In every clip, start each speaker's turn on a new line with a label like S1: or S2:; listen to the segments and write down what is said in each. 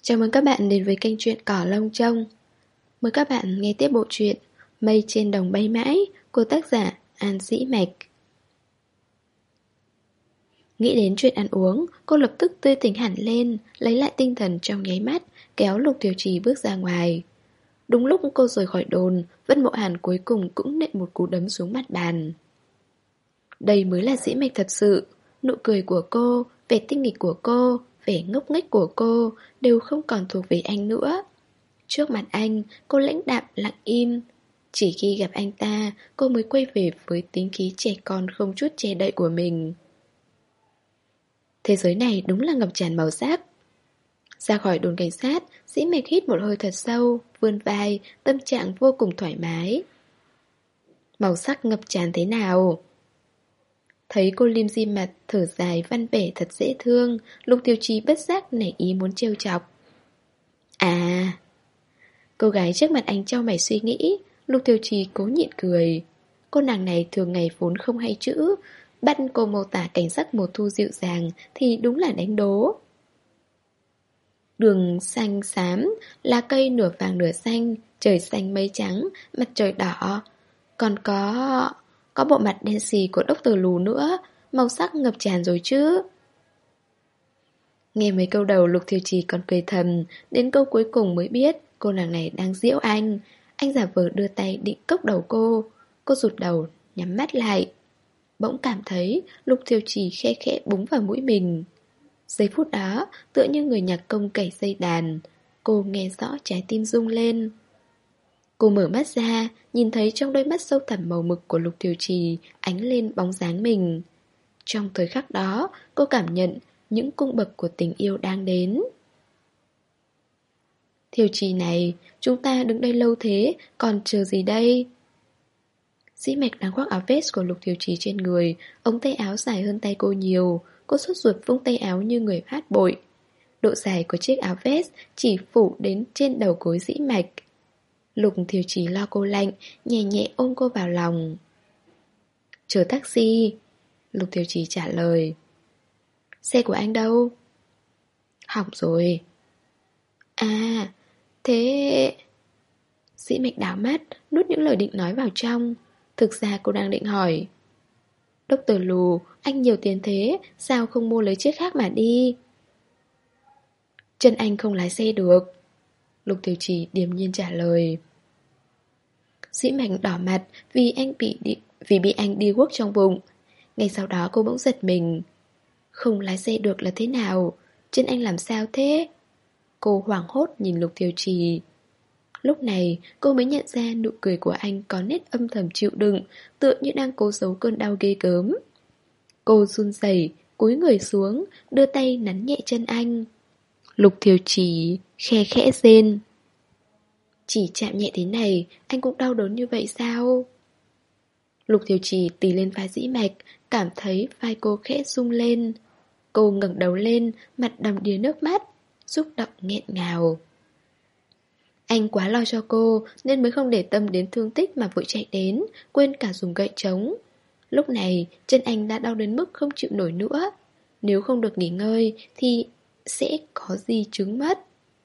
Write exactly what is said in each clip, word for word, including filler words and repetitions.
S1: Chào mừng các bạn đến với kênh truyện Cỏ Lông Trông. Mời các bạn nghe tiếp bộ truyện Mây trên đồng bay mãi của tác giả An Dĩ Mạch. Nghĩ đến chuyện ăn uống, cô lập tức tươi tỉnh hẳn lên, lấy lại tinh thần trong nháy mắt, kéo Lục Tiểu Trì bước ra ngoài. Đúng lúc cô rời khỏi đồn, Vân Mộ Hàn cuối cùng cũng nện một cú đấm xuống mặt bàn. Đây mới là Dĩ Mạch thật sự. Nụ cười của cô, vẻ tinh nghịch của cô, vẻ ngốc nghếch của cô đều không còn thuộc về anh nữa. Trước mặt anh, cô lãnh đạm lặng im. Chỉ khi gặp anh ta, cô mới quay về với tính khí trẻ con không chút che đậy của mình. Thế giới này đúng là ngập tràn màu sắc. Ra khỏi đồn cảnh sát, Dĩ Mạch hít một hơi thật sâu, vươn vai, tâm trạng vô cùng thoải mái. Màu sắc ngập tràn thế nào? Thấy cô lim di mặt, thở dài văn vẻ thật dễ thương, Lục Tiểu Trì bất giác nảy ý muốn trêu chọc. À... Cô gái trước mặt anh trao mày suy nghĩ, Lục Tiểu Trì cố nhịn cười. Cô nàng này thường ngày vốn không hay chữ, bắt cô mô tả cảnh sắc mùa thu dịu dàng thì đúng là đánh đố. Đường xanh xám, lá cây nửa vàng nửa xanh, trời xanh mây trắng, mặt trời đỏ. Còn có... có bộ mặt đen xì của Doctor Lù nữa, màu sắc ngập tràn rồi chứ. Nghe mấy câu đầu Lục Thiều Trì còn cười thầm, đến câu cuối cùng mới biết cô nàng này đang giễu anh. Anh giả vờ đưa tay định cốc đầu cô. Cô rụt đầu, nhắm mắt lại. Bỗng cảm thấy Lục Thiều Trì khe khẽ búng vào mũi mình. Giây phút đó, tựa như người nhạc công cày dây đàn, cô nghe rõ trái tim rung lên. Cô mở mắt ra, nhìn thấy trong đôi mắt sâu thẳm màu mực của Lục Thiều Trì ánh lên bóng dáng mình. Trong thời khắc đó, cô cảm nhận những cung bậc của tình yêu đang đến. Thiều Trì này, chúng ta đứng đây lâu thế, còn chờ gì đây? Dĩ Mạch đang khoác áo vest của Lục Thiều Trì trên người, ống tay áo dài hơn tay cô nhiều. Cô sốt ruột vung tay áo như người phát bội. Độ dài của chiếc áo vest chỉ phủ đến trên đầu gối Dĩ Mạch. Lục Thiều Trì lo cô lạnh, nhẹ nhẹ ôm cô vào lòng. Chờ taxi. Lục Thiều Trì trả lời. Xe của anh đâu? Hỏng rồi. À, thế... Dĩ Mạch đảo mắt, nuốt những lời định nói vào trong. Thực ra cô đang định hỏi. Doctor Lù, anh nhiều tiền thế, sao không mua lấy chiếc khác mà đi? Chân anh không lái xe được. Lục Tiểu Trì điềm nhiên trả lời. Dĩ Mạch đỏ mặt vì anh bị đi, vì bị anh đi guốc trong bụng. Ngay sau đó cô bỗng giật mình. Không lái xe được là thế nào? Chân anh làm sao thế? Cô hoảng hốt nhìn Lục Tiểu Trì. Lúc này cô mới nhận ra nụ cười của anh có nét âm thầm chịu đựng, tựa như đang cố giấu cơn đau ghê gớm. Cô run rẩy, cúi người xuống, đưa tay nắn nhẹ chân anh. Lục Thiều Trì khe khẽ rên. Chỉ chạm nhẹ thế này, anh cũng đau đớn như vậy sao? Lục Thiều Trì tì lên vai Dĩ Mạch, cảm thấy vai cô khẽ rung lên. Cô ngẩng đầu lên, mặt đầm đìa nước mắt, xúc động nghẹn ngào. Anh quá lo cho cô nên mới không để tâm đến thương tích mà vội chạy đến, quên cả dùng gậy trống. Lúc này chân anh đã đau đến mức không chịu nổi nữa. Nếu không được nghỉ ngơi thì sẽ có di chứng mất.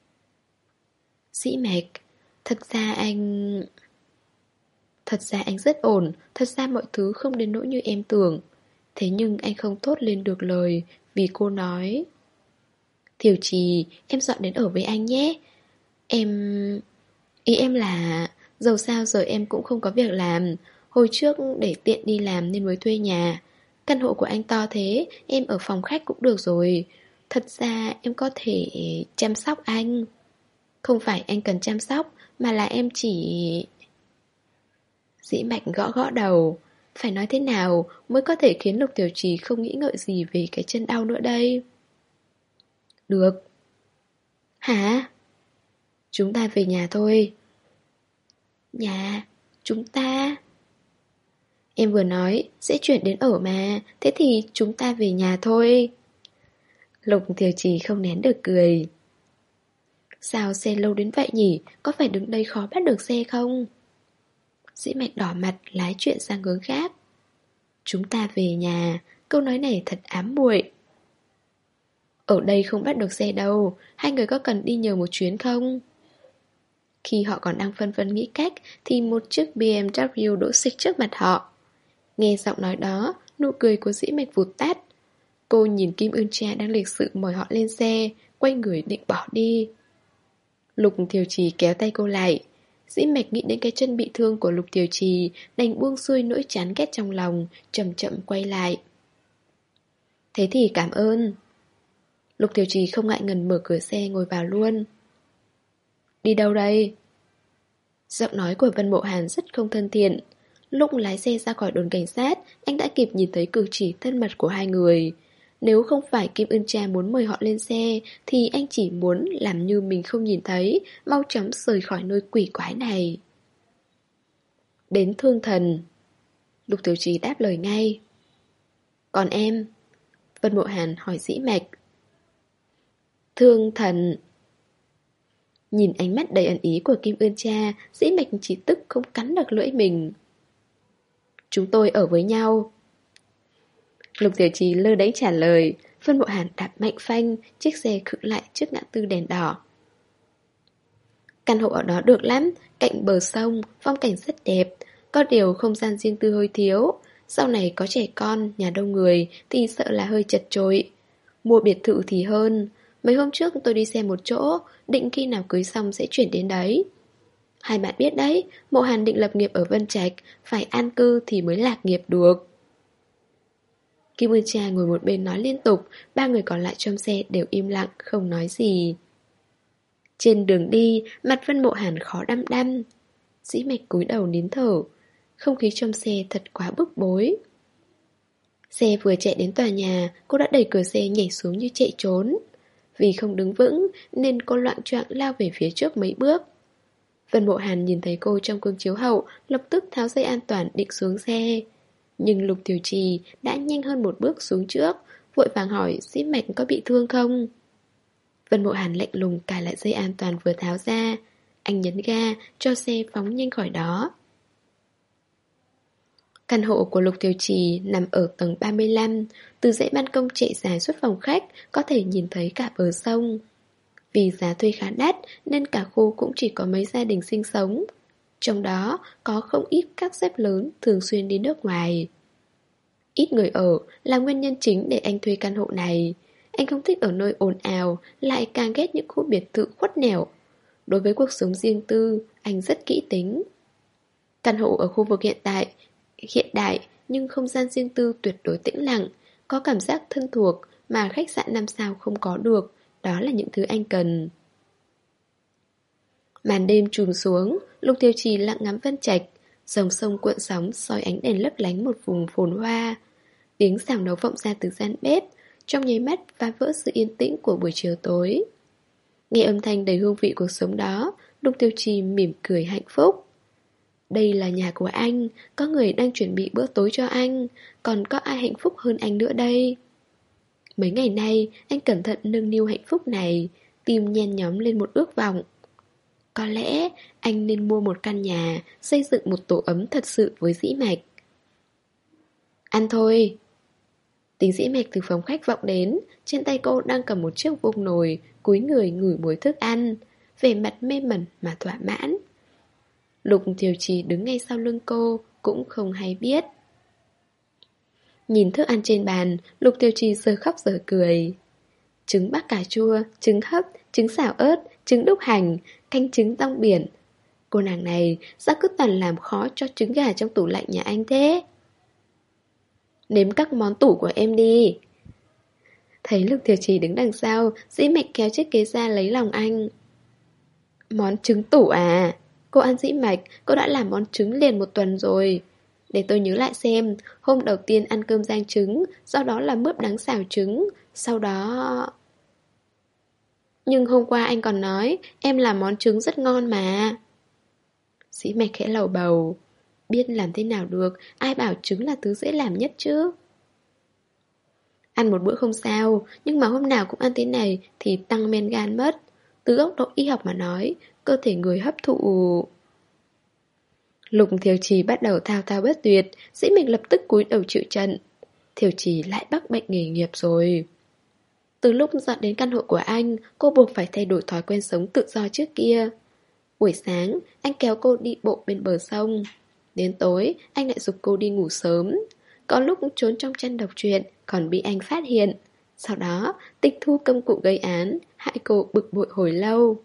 S1: Dĩ Mạch, thật ra anh... Thật ra anh rất ổn, thật ra mọi thứ không đến nỗi như em tưởng. Thế nhưng anh không thốt lên được lời vì cô nói. Thiều Trì, em dọn đến ở với anh nhé. Em... Ý em là... Dẫu sao giờ em cũng không có việc làm. Hồi trước để tiện đi làm nên mới thuê nhà. Căn hộ của anh to thế, em ở phòng khách cũng được rồi. Thật ra em có thể chăm sóc anh. Không phải anh cần chăm sóc, mà là em chỉ... Dĩ Mạch gõ gõ đầu. Phải nói thế nào mới có thể khiến Lục Tiểu Trì không nghĩ ngợi gì về cái chân đau nữa đây? Được. Hả? Chúng ta về nhà thôi. Nhà? Chúng ta? Em vừa nói sẽ chuyển đến ở mà, thế thì chúng ta về nhà thôi. Lục Thiều Trì không nén được cười. Sao xe lâu đến vậy nhỉ? Có phải đứng đây khó bắt được xe không? Dĩ Mạch đỏ mặt lái chuyện sang hướng khác. Chúng ta về nhà. Câu nói này thật ám muội. Ở đây không bắt được xe đâu, hai người có cần đi nhờ một chuyến không? Khi họ còn đang phân vân nghĩ cách thì một chiếc bê em vê đỗ xịch trước mặt họ. Nghe giọng nói đó, nụ cười của Dĩ Mạch vụt tắt. Cô nhìn Kim Ưn Cha đang lịch sự mời họ lên xe, quay người định bỏ đi. Lục Thiều Trì kéo tay cô lại. Dĩ Mạch nghĩ đến cái chân bị thương của Lục Thiều Trì, đành buông xuôi nỗi chán ghét trong lòng, chậm chậm quay lại. Thế thì cảm ơn. Lục Thiều Trì không ngại ngần mở cửa xe ngồi vào luôn. Đi đâu đây? Giọng nói của Vân Mộ Hàn rất không thân thiện. Lúc lái xe ra khỏi đồn cảnh sát, anh đã kịp nhìn thấy cử chỉ thân mật của hai người. Nếu không phải Kim Ưn Cha muốn mời họ lên xe, thì anh chỉ muốn làm như mình không nhìn thấy, mau chóng rời khỏi nơi quỷ quái này. Đến Thương Thần. Lục Tiểu Trì đáp lời ngay. Còn em? Vân Mộ Hàn hỏi Dĩ Mạch. Thương Thần. Nhìn ánh mắt đầy ẩn ý của Kim Ưn Cha, Dĩ Mạch chỉ tức không cắn được lưỡi mình. Chúng tôi ở với nhau. Lục Tiểu Trì lơ đễnh trả lời. Vân Mộ Hàn đạp mạnh phanh, chiếc xe khựng lại trước ngã tư đèn đỏ. Căn hộ ở đó được lắm, cạnh bờ sông, phong cảnh rất đẹp. Có điều không gian riêng tư hơi thiếu. Sau này có trẻ con, nhà đông người thì sợ là hơi chật chội. Mua biệt thự thì hơn. Mấy hôm trước tôi đi xem một chỗ, định khi nào cưới xong sẽ chuyển đến đấy. Hai bạn biết đấy, Mộ Hàn định lập nghiệp ở Vân Trạch, phải an cư thì mới lạc nghiệp được. Kim Ưn Cha ngồi một bên nói liên tục, ba người còn lại trong xe đều im lặng, không nói gì. Trên đường đi, mặt Vân Mộ Hàn khó đăm đăm. Dĩ Mạch cúi đầu nín thở. Không khí trong xe thật quá bức bối. Xe vừa chạy đến tòa nhà, cô đã đẩy cửa xe nhảy xuống như chạy trốn. Vì không đứng vững nên cô loạng choạng lao về phía trước mấy bước. Vân Mộ Hàn nhìn thấy cô trong gương chiếu hậu, lập tức tháo dây an toàn định xuống xe. Nhưng Lục Tiểu Trì đã nhanh hơn một bước xuống trước, vội vàng hỏi Dĩ Mạch có bị thương không? Vân Mộ Hàn lạnh lùng cài lại dây an toàn vừa tháo ra. Anh nhấn ga cho xe phóng nhanh khỏi đó. Căn hộ của Lục Tiểu Trì nằm ở tầng ba mươi lăm, từ dãy ban công chạy dài suốt phòng khách có thể nhìn thấy cả bờ sông. Vì giá thuê khá đắt nên cả khu cũng chỉ có mấy gia đình sinh sống. Trong đó có không ít các sếp lớn thường xuyên đi nước ngoài. Ít người ở là nguyên nhân chính để anh thuê căn hộ này. Anh không thích ở nơi ồn ào, lại càng ghét những khu biệt thự khuất nẻo. Đối với cuộc sống riêng tư, anh rất kỹ tính. Căn hộ ở khu vực hiện tại hiện đại nhưng không gian riêng tư tuyệt đối tĩnh lặng, có cảm giác thân thuộc mà khách sạn năm sao không có được. Đó là những thứ anh cần. Màn đêm trùm xuống, Lục Thiều Trì lặng ngắm Vân Trạch. Dòng sông cuộn sóng soi ánh đèn lấp lánh một vùng phồn hoa. Tiếng xào nấu vọng ra từ gian bếp, trong nháy mắt phá vỡ sự yên tĩnh của buổi chiều tối. Nghe âm thanh đầy hương vị cuộc sống đó, Lục Thiều Trì mỉm cười hạnh phúc. Đây là nhà của anh, có người đang chuẩn bị bữa tối cho anh, còn có ai hạnh phúc hơn anh nữa đây? Mấy ngày nay, anh cẩn thận nâng niu hạnh phúc này, tim nhen nhóm lên một ước vọng. Có lẽ anh nên mua một căn nhà, xây dựng một tổ ấm thật sự với Dĩ Mạch. Ăn thôi. Tiếng Dĩ Mạch từ phòng khách vọng đến, trên tay cô đang cầm một chiếc vung nồi, cúi người ngửi mùi thức ăn, vẻ mặt mê mẩn mà thỏa mãn. Lục Thiều Trì đứng ngay sau lưng cô, cũng không hay biết. Nhìn thức ăn trên bàn, Lục Thiều Trì giờ khóc giờ cười. Trứng bắc cà chua, trứng hấp, trứng xào ớt, trứng đúc hành, canh trứng rong biển. Cô nàng này sao cứ toàn làm khó cho trứng gà trong tủ lạnh nhà anh thế? Nếm các món tủ của em đi. Thấy Lục Thiều Trì đứng đằng sau, Dĩ Mạch kéo chiếc ghế ra lấy lòng anh. Món trứng tủ à? Cô ăn Dĩ Mạch, cô đã làm món trứng liền một tuần rồi. Để tôi nhớ lại xem, hôm đầu tiên ăn cơm rang trứng, sau đó là mướp đắng xào trứng, sau đó... Nhưng hôm qua anh còn nói, em làm món trứng rất ngon mà. Dĩ Mạch khẽ lầu bầu. Biết làm thế nào được, ai bảo trứng là thứ dễ làm nhất chứ. Ăn một bữa không sao, nhưng mà hôm nào cũng ăn thế này thì tăng men gan mất. Từ góc độ y học mà nói, cơ thể người hấp thụ... Lục Thiều Trì bắt đầu thao thao bất tuyệt, Dĩ Mạch lập tức cúi đầu chịu trận. Thiều Trì lại bắt bệnh nghề nghiệp rồi. Từ lúc dọn đến căn hộ của anh, cô buộc phải thay đổi thói quen sống tự do trước kia. Buổi sáng, anh kéo cô đi bộ bên bờ sông. Đến tối, anh lại giục cô đi ngủ sớm. Có lúc trốn trong chăn đọc truyện, còn bị anh phát hiện. Sau đó, tịch thu công cụ gây án, hại cô bực bội hồi lâu.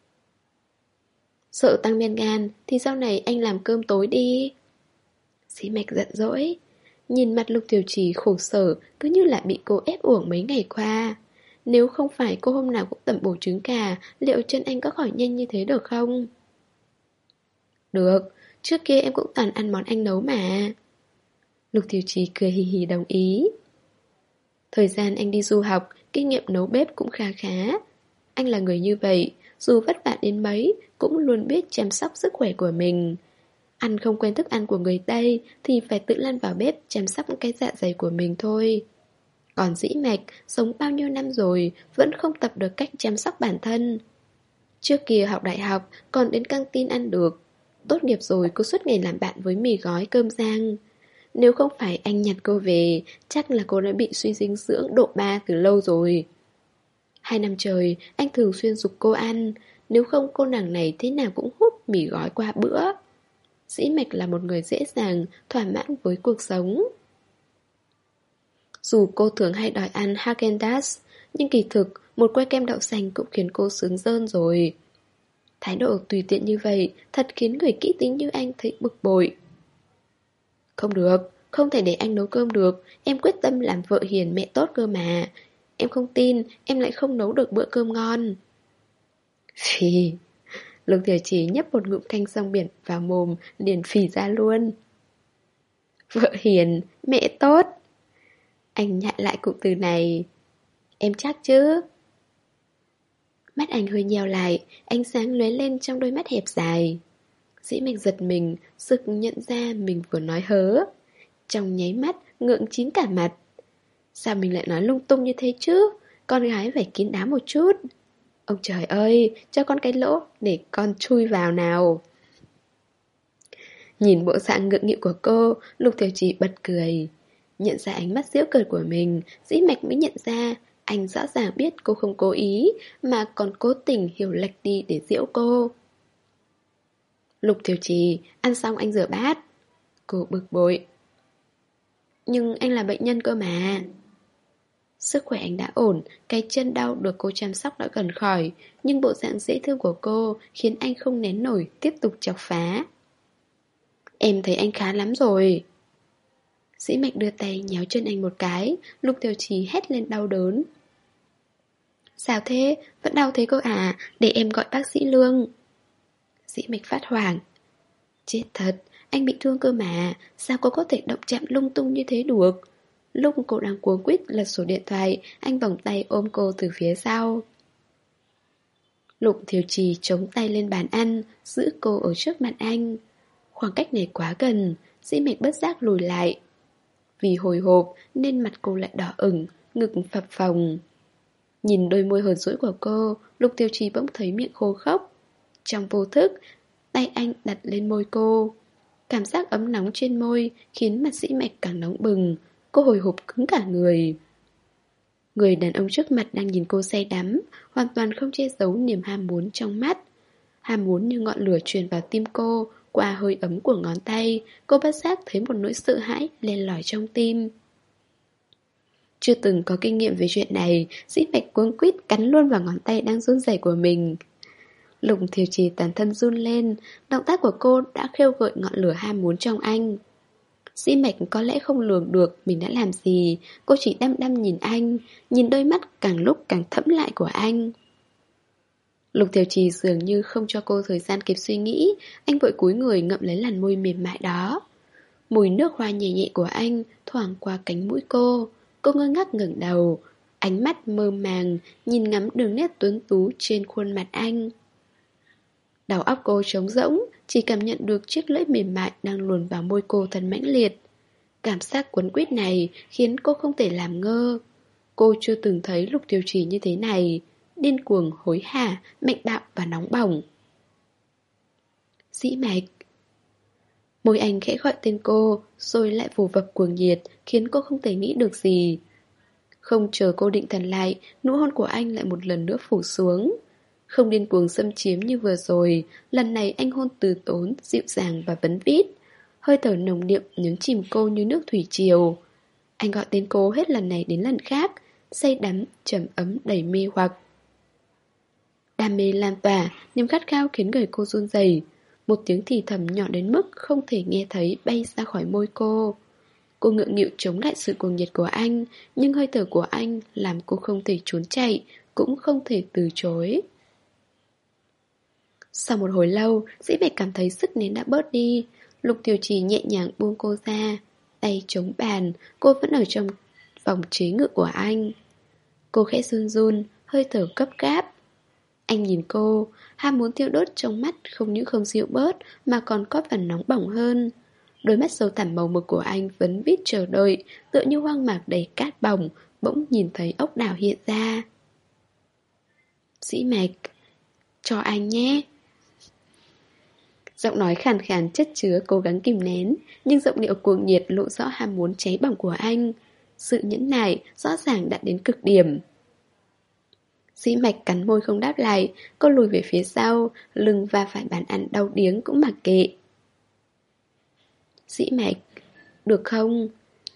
S1: Sợ tăng men gan, thì sau này anh làm cơm tối đi. Dĩ Mạch giận dỗi. Nhìn mặt Lục Tiểu Trì khổ sở, cứ như là bị cô ép uổng mấy ngày qua. Nếu không phải cô hôm nào cũng tẩm bổ trứng gà, liệu chân anh có khỏi nhanh như thế được không? Được, trước kia em cũng toàn ăn món anh nấu mà. Lục Tiểu Trì cười hì hì đồng ý. Thời gian anh đi du học, kinh nghiệm nấu bếp cũng khá khá. Anh là người như vậy, dù vất vả đến mấy, cũng luôn biết chăm sóc sức khỏe của mình. Ăn không quen thức ăn của người Tây thì phải tự lăn vào bếp chăm sóc cái dạ dày của mình thôi. Còn Dĩ Mạch, sống bao nhiêu năm rồi, vẫn không tập được cách chăm sóc bản thân. Trước kia học đại học, còn đến căng tin ăn được. Tốt nghiệp rồi cô suốt ngày làm bạn với mì gói cơm rang. Nếu không phải anh nhặt cô về, chắc là cô đã bị suy dinh dưỡng độ ba từ lâu rồi. Hai năm trời, anh thường xuyên giục cô ăn, nếu không cô nàng này thế nào cũng hút mì gói qua bữa. Dĩ Mạch là một người dễ dàng, thỏa mãn với cuộc sống. Dù cô thường hay đòi ăn Häagen-Dazs, nhưng kỳ thực, một que kem đậu xanh cũng khiến cô sướng rơn rồi. Thái độ tùy tiện như vậy, thật khiến người kỹ tính như anh thấy bực bội. Không được, không thể để anh nấu cơm được, em quyết tâm làm vợ hiền mẹ tốt cơ mà. Em không tin, em lại không nấu được bữa cơm ngon. Phì, Lục Tiểu Chỉ nhấp một ngụm thanh rong biển vào mồm, liền phì ra luôn. Vợ hiền, mẹ tốt. Anh nhại lại cụm từ này. Em chắc chứ? Mắt anh hơi nheo lại, ánh sáng lóe lên trong đôi mắt hẹp dài. Dĩ Mạch giật mình, sực nhận ra mình vừa nói hớ. Trong nháy mắt, ngượng chín cả mặt. Sao mình lại nói lung tung như thế chứ? Con gái phải kín đáo một chút. Ông trời ơi, cho con cái lỗ để con chui vào nào. Nhìn bộ dạng ngượng nghịu của cô, Lục Tiểu Trì bật cười. Nhận ra ánh mắt giễu cợt của mình, Dĩ Mạch mới nhận ra anh rõ ràng biết cô không cố ý, mà còn cố tình hiểu lệch đi để giễu cô. Lục Tiểu Trì, ăn xong anh rửa bát. Cô bực bội. Nhưng anh là bệnh nhân cơ mà. Sức khỏe anh đã ổn, cái chân đau được cô chăm sóc đã gần khỏi, nhưng bộ dạng dễ thương của cô khiến anh không nén nổi, tiếp tục chọc phá. Em thấy anh khá lắm rồi. Dĩ Mạch đưa tay nhéo chân anh một cái, Lục Tiểu Trì hét lên đau đớn. Sao thế? Vẫn đau thế cô à? Để em gọi bác sĩ Lương. Dĩ Mạch phát hoảng. Chết thật, anh bị thương cơ mà, sao cô có thể động chạm lung tung như thế được? Lúc cô đang cuống quýt lật sổ điện thoại, anh vòng tay ôm cô từ phía sau. Lục Thiều Trì chống tay lên bàn ăn, giữ cô ở trước mặt anh. Khoảng cách này quá gần, Dĩ Mạch bất giác lùi lại. Vì hồi hộp nên mặt cô lại đỏ ửng, ngực phập phồng. Nhìn đôi môi hờn dỗi của cô, Lục Thiều Trì bỗng thấy miệng khô khốc. Trong vô thức, tay anh đặt lên môi cô. Cảm giác ấm nóng trên môi khiến mặt Dĩ Mạch càng nóng bừng. Cô hồi hộp cứng cả người. Người đàn ông trước mặt đang nhìn cô say đắm, hoàn toàn không che giấu niềm ham muốn trong mắt. Ham muốn như ngọn lửa truyền vào tim cô, qua hơi ấm của ngón tay, cô bất giác thấy một nỗi sợ hãi len lỏi trong tim. Chưa từng có kinh nghiệm về chuyện này, Dĩ Mạch cuống quýt cắn luôn vào ngón tay đang run rẩy của mình. Lục Thiều Trì toàn thân run lên, động tác của cô đã khêu gợi ngọn lửa ham muốn trong anh. Dĩ Mạch có lẽ không lường được mình đã làm gì, cô chỉ đăm đăm nhìn anh, nhìn đôi mắt càng lúc càng thẫm lại của anh. Lục Thiều Trì dường như không cho cô thời gian kịp suy nghĩ, anh vội cúi người ngậm lấy làn môi mềm mại đó. Mùi nước hoa nhẹ nhẹ của anh thoảng qua cánh mũi cô, cô ngơ ngác ngẩng đầu, ánh mắt mơ màng, nhìn ngắm đường nét tuấn tú trên khuôn mặt anh. Đầu óc cô trống rỗng, chỉ cảm nhận được chiếc lưỡi mềm mại đang luồn vào môi cô thật mãnh liệt. Cảm giác quấn quýt này khiến cô không thể làm ngơ. Cô chưa từng thấy Lục Thiều Trì như thế này, điên cuồng, hối hả, mạnh bạo và nóng bỏng. Dĩ Mạch. Môi anh khẽ gọi tên cô, rồi lại vồ vập cuồng nhiệt, khiến cô không thể nghĩ được gì. Không chờ cô định thần lại, nụ hôn của anh lại một lần nữa phủ xuống. Không điên cuồng xâm chiếm như vừa rồi, lần này anh hôn từ tốn, dịu dàng và vấn vít. Hơi thở nồng niệm nhấn chìm cô như nước thủy triều. Anh gọi tên cô hết lần này đến lần khác, say đắm, trầm ấm đầy mê hoặc. Đam mê lan tỏa, niềm khát khao khiến người cô run rẩy. Một tiếng thì thầm nhỏ đến mức không thể nghe thấy bay ra khỏi môi cô. Cô ngượng nghịu chống lại sự cuồng nhiệt của anh, nhưng hơi thở của anh làm cô không thể trốn chạy, cũng không thể từ chối. Sau một hồi lâu, Dĩ Bạch cảm thấy sức nén đã bớt đi. Lục Tiểu Trì nhẹ nhàng buông cô ra, tay chống bàn, cô vẫn ở trong vòng chế ngự của anh. Cô khẽ run run, hơi thở gấp gáp. Anh nhìn cô, ham muốn thiêu đốt trong mắt không những không dịu bớt mà còn có phần nóng bỏng hơn. Đôi mắt sâu thẳm màu mực của anh vẫn biết chờ đợi, tựa như hoang mạc đầy cát bỏng, bỗng nhìn thấy ốc đảo hiện ra. Dĩ Mạch, cho anh nhé. Giọng nói khàn khàn chất chứa cố gắng kìm nén, nhưng giọng điệu cuồng nhiệt lộ rõ ham muốn cháy bỏng của anh. Sự nhẫn nại rõ ràng đạt đến cực điểm. Dĩ Mạch cắn môi không đáp lại, cô lùi về phía sau, lưng va phải bàn ăn đau điếng cũng mặc kệ. Dĩ Mạch, được không?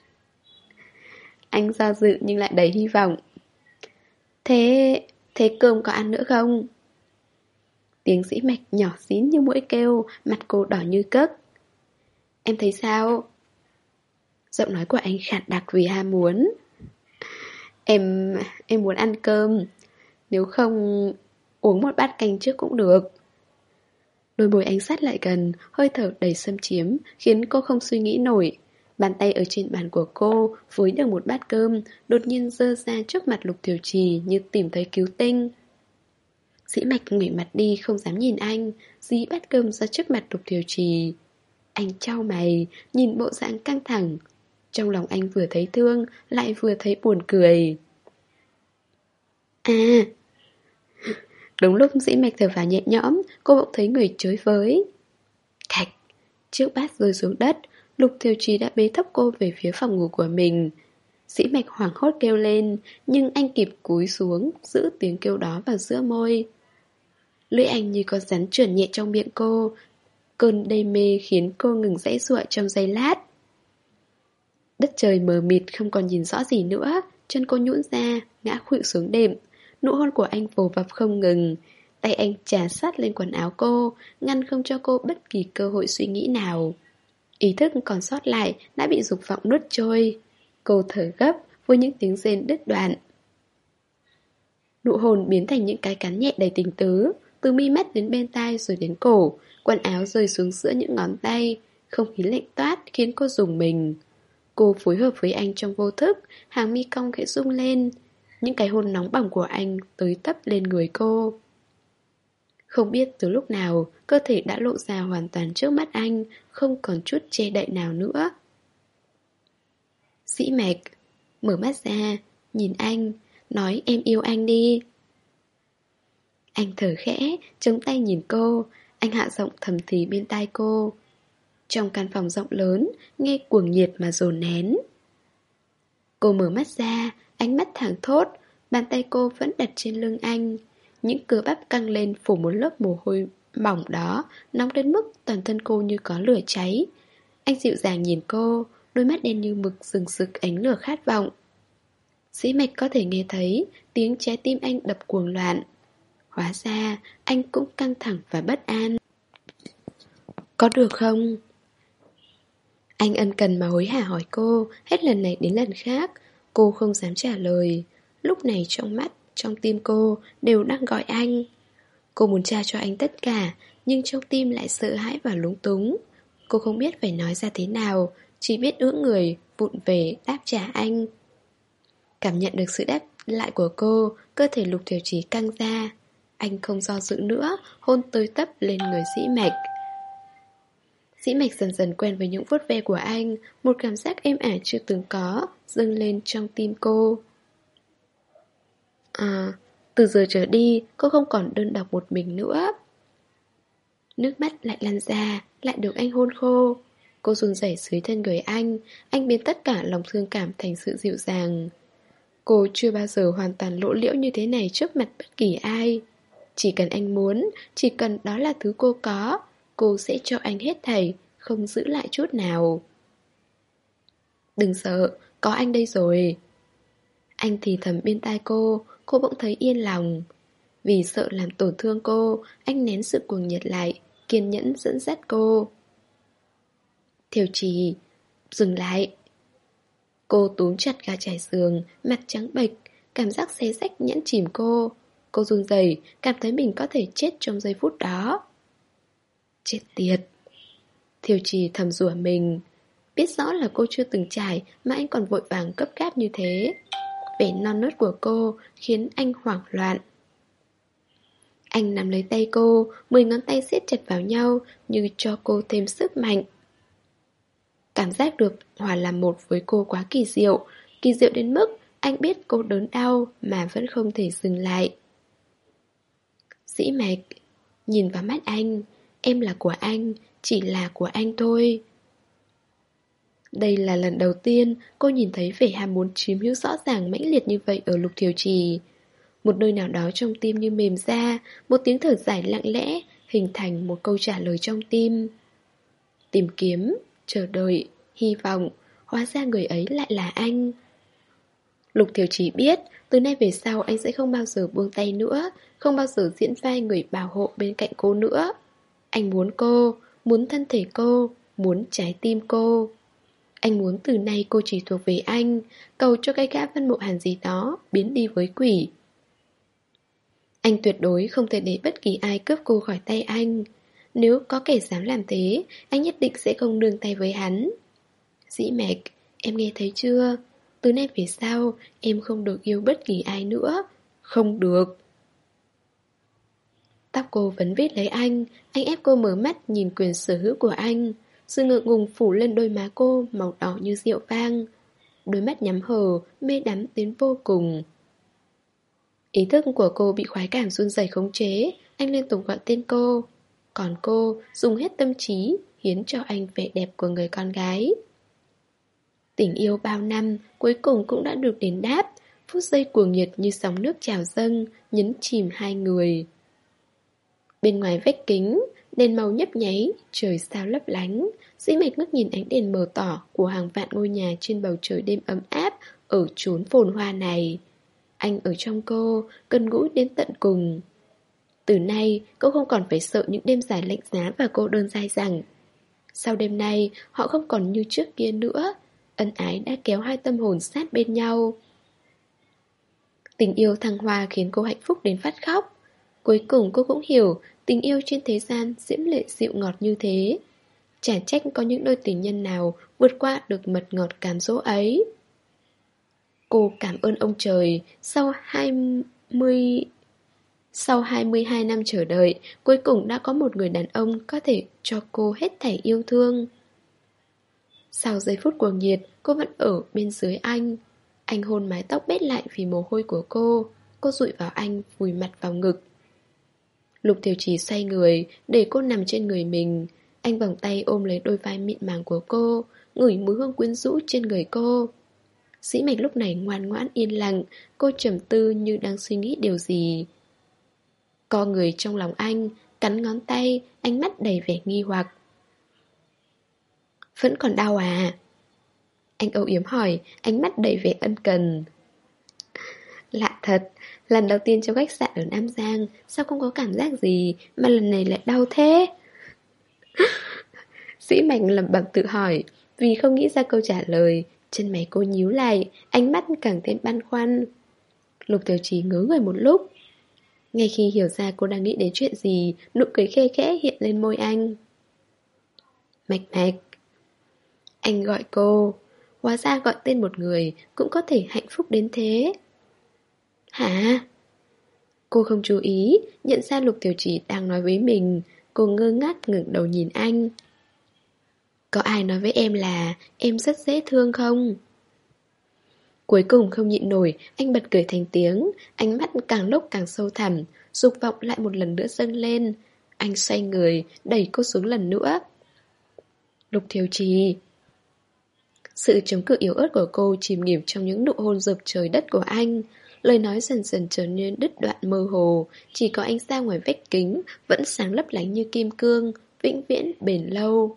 S1: Anh do dự nhưng lại đầy hy vọng. Thế, thế cơm có ăn nữa không? Tiếng Dĩ Mạch nhỏ xín như muỗi kêu, mặt cô đỏ như cấc. Em thấy sao? Giọng nói của anh khàn đặc vì ham muốn. Em, em muốn ăn cơm. Nếu không, uống một bát canh trước cũng được. Đôi môi anh sát lại gần, hơi thở đầy xâm chiếm, khiến cô không suy nghĩ nổi. Bàn tay ở trên bàn của cô, với được một bát cơm, đột nhiên giơ ra trước mặt Lục Tiểu Trì như tìm thấy cứu tinh. Dĩ Mạch ngẩng mặt đi không dám nhìn anh, dí bát cơm ra trước mặt Lục Tiểu Trì. Anh chau mày, nhìn bộ dạng căng thẳng. Trong lòng anh vừa thấy thương, lại vừa thấy buồn cười. À! Đúng lúc Dĩ Mạch thở vào nhẹ nhõm, cô bỗng thấy người chới với. Cạch! Chiếc bát rơi xuống đất, Lục Tiểu Trì đã bế thốc cô về phía phòng ngủ của mình. Dĩ Mạch hoảng hốt kêu lên, nhưng anh kịp cúi xuống, giữ tiếng kêu đó vào giữa môi. Lưỡi anh như con rắn trườn nhẹ trong miệng cô. Cơn đê mê khiến cô ngừng giãy giụa trong giây lát. Đất trời mờ mịt không còn nhìn rõ gì nữa. Chân cô nhũn ra, ngã khuỵu xuống đệm. Nụ hôn của anh vồ vập không ngừng. Tay anh chà sát lên quần áo cô, ngăn không cho cô bất kỳ cơ hội suy nghĩ nào. Ý thức còn sót lại đã bị dục vọng nuốt trôi. Cô thở gấp với những tiếng rên đứt đoạn. Nụ hôn biến thành những cái cắn nhẹ đầy tình tứ, từ mi mắt đến bên tai rồi đến cổ. Quần áo rơi xuống giữa những ngón tay. Không khí lạnh toát khiến cô rùng mình. Cô phối hợp với anh trong vô thức, hàng mi cong khẽ rung lên. Những cái hôn nóng bỏng của anh tới tấp lên người cô. Không biết từ lúc nào, cơ thể đã lộ ra hoàn toàn trước mắt anh, không còn chút che đậy nào nữa. Dĩ Mạch mở mắt ra, nhìn anh, nói em yêu anh đi. Anh thở khẽ, chống tay nhìn cô, anh hạ giọng thầm thì bên tai cô. Trong căn phòng rộng lớn, nghe cuồng nhiệt mà dồn nén. Cô mở mắt ra, ánh mắt thẳng thốt, bàn tay cô vẫn đặt trên lưng anh. Những cơ bắp căng lên phủ một lớp mồ hôi mỏng đó, nóng đến mức toàn thân cô như có lửa cháy. Anh dịu dàng nhìn cô, đôi mắt đen như mực rừng rực ánh lửa khát vọng. Dĩ Mạch có thể nghe thấy tiếng trái tim anh đập cuồng loạn. Hóa ra anh cũng căng thẳng và bất an. Có được không? Anh ân cần mà hối hả hỏi cô, hết lần này đến lần khác. Cô không dám trả lời. Lúc này trong mắt, trong tim cô đều đang gọi anh. Cô muốn trao cho anh tất cả, nhưng trong tim lại sợ hãi và lúng túng. Cô không biết phải nói ra thế nào, chỉ biết ưỡn người, vụng về đáp trả anh. Cảm nhận được sự đáp lại của cô, cơ thể Lục Tiểu Trì căng ra. Anh không do dự nữa, hôn tới tấp lên người Dĩ Mạch. Dĩ Mạch dần dần quen với những vuốt ve của anh, một cảm giác êm ả chưa từng có dâng lên trong tim cô. À, từ giờ trở đi, cô không còn đơn độc một mình nữa. Nước mắt lại lăn ra, lại được anh hôn khô. Cô run rẩy dưới thân người anh, anh biến tất cả lòng thương cảm thành sự dịu dàng. Cô chưa bao giờ hoàn toàn lộ liễu như thế này trước mặt bất kỳ ai. Chỉ cần anh muốn, chỉ cần đó là thứ cô có, cô sẽ cho anh hết thảy, không giữ lại chút nào. Đừng sợ, có anh đây rồi. Anh thì thầm bên tai cô, cô bỗng thấy yên lòng. Vì sợ làm tổn thương cô, anh nén sự cuồng nhiệt lại, kiên nhẫn dẫn dắt cô. Thiều Trì, dừng lại. Cô túm chặt ga trải giường, mặt trắng bệch, cảm giác xé rách nhẫn chìm cô. Cô run rẩy, cảm thấy mình có thể chết trong giây phút đó. Chết tiệt. Thiều Trì thầm rủa mình. Biết rõ là cô chưa từng trải mà anh còn vội vàng gấp gáp như thế. Vẻ non nớt của cô khiến anh hoảng loạn. Anh nắm lấy tay cô, mười ngón tay siết chặt vào nhau như cho cô thêm sức mạnh. Cảm giác được hòa làm một với cô quá kỳ diệu, kỳ diệu đến mức anh biết cô đớn đau mà vẫn không thể dừng lại. Dĩ Mạch, nhìn vào mắt anh, em là của anh, chỉ là của anh thôi. Đây là lần đầu tiên cô nhìn thấy vẻ ham muốn chiếm hữu rõ ràng mãnh liệt như vậy ở Lục Thiều Trì. Một nơi nào đó trong tim như mềm ra, một tiếng thở dài lặng lẽ hình thành một câu trả lời trong tim. Tìm kiếm, chờ đợi, hy vọng, hóa ra người ấy lại là anh. Lục Thiều Trì biết, từ nay về sau anh sẽ không bao giờ buông tay nữa, không bao giờ diễn vai người bảo hộ bên cạnh cô nữa. Anh muốn cô, muốn thân thể cô, muốn trái tim cô. Anh muốn từ nay cô chỉ thuộc về anh, cầu cho cái gã Vân Mộ Hàn gì đó biến đi với quỷ. Anh tuyệt đối không thể để bất kỳ ai cướp cô khỏi tay anh. Nếu có kẻ dám làm thế, anh nhất định sẽ không nương tay với hắn. Dĩ Mạch, em nghe thấy chưa? Từ nay về sau, em không được yêu bất kỳ ai nữa. Không được. Tóc cô vấn vít lấy anh, anh ép cô mở mắt nhìn quyền sở hữu của anh. Sự ngượng ngùng phủ lên đôi má cô màu đỏ như rượu vang. Đôi mắt nhắm hờ, mê đắm đến vô cùng. Ý thức của cô bị khoái cảm run rẩy khống chế, anh liên tục gọi tên cô. Còn cô dùng hết tâm trí, hiến cho anh vẻ đẹp của người con gái. Tình yêu bao năm cuối cùng cũng đã được đền đáp. Phút giây cuồng nhiệt như sóng nước trào dâng, nhấn chìm hai người. Bên ngoài vách kính, đèn màu nhấp nháy, trời sao lấp lánh. Dĩ Mạch ngước nhìn ánh đèn mờ tỏ của hàng vạn ngôi nhà trên bầu trời đêm ấm áp ở chốn phồn hoa này. Anh ở trong cô, gần gũi đến tận cùng. Từ nay, cô không còn phải sợ những đêm dài lạnh giá và cô đơn dai dẳng. Sau đêm nay, họ không còn như trước kia nữa. Ân ái đã kéo hai tâm hồn sát bên nhau. Tình yêu thăng hoa khiến cô hạnh phúc đến phát khóc. Cuối cùng cô cũng hiểu tình yêu trên thế gian diễm lệ dịu ngọt như thế. Chả trách có những đôi tình nhân nào vượt qua được mật ngọt cám dỗ ấy. Cô cảm ơn ông trời, sau hai mươi... Sau hai mươi hai năm chờ đợi, cuối cùng đã có một người đàn ông có thể cho cô hết thảy yêu thương. Sau giây phút cuồng nhiệt, cô vẫn ở bên dưới anh. Anh hôn mái tóc bết lại vì mồ hôi của cô. Cô dụi vào anh, vùi mặt vào ngực. Lục Thiều Trì xoay người, để cô nằm trên người mình. Anh vòng tay ôm lấy đôi vai mịn màng của cô, ngửi mùi hương quyến rũ trên người cô. Dĩ Mạch lúc này ngoan ngoãn yên lặng, cô trầm tư như đang suy nghĩ điều gì. Co người trong lòng anh, cắn ngón tay, ánh mắt đầy vẻ nghi hoặc. Vẫn còn đau à? Anh âu yếm hỏi, ánh mắt đầy vẻ ân cần. Lạ thật, lần đầu tiên trong khách sạn ở Nam Giang, sao không có cảm giác gì, mà lần này lại đau thế? Dĩ Mạch lẩm bẩm tự hỏi, vì không nghĩ ra câu trả lời, chân mày cô nhíu lại, ánh mắt càng thêm băn khoăn. Lục Tiểu Trì ngớ người một lúc. Ngay khi hiểu ra cô đang nghĩ đến chuyện gì, nụ cười khe khẽ hiện lên môi anh. Mạch Mạch. Anh gọi cô. Hóa ra gọi tên một người cũng có thể hạnh phúc đến thế. Hả? Cô không chú ý, nhận ra Lục Tiểu Trì đang nói với mình. Cô ngơ ngác ngẩng đầu nhìn anh. Có ai nói với em là em rất dễ thương không? Cuối cùng không nhịn nổi, anh bật cười thành tiếng, ánh mắt càng lúc càng sâu thẳm, dục vọng lại một lần nữa dâng lên. Anh xoay người, đẩy cô xuống lần nữa. Lục Thiều Trì. Sự chống cự yếu ớt của cô chìm nghỉm trong những nụ hôn rợp trời đất của anh. Lời nói dần dần trở nên đứt đoạn mơ hồ. Chỉ có ánh sao ngoài vách kính vẫn sáng lấp lánh như kim cương, vĩnh viễn bền lâu.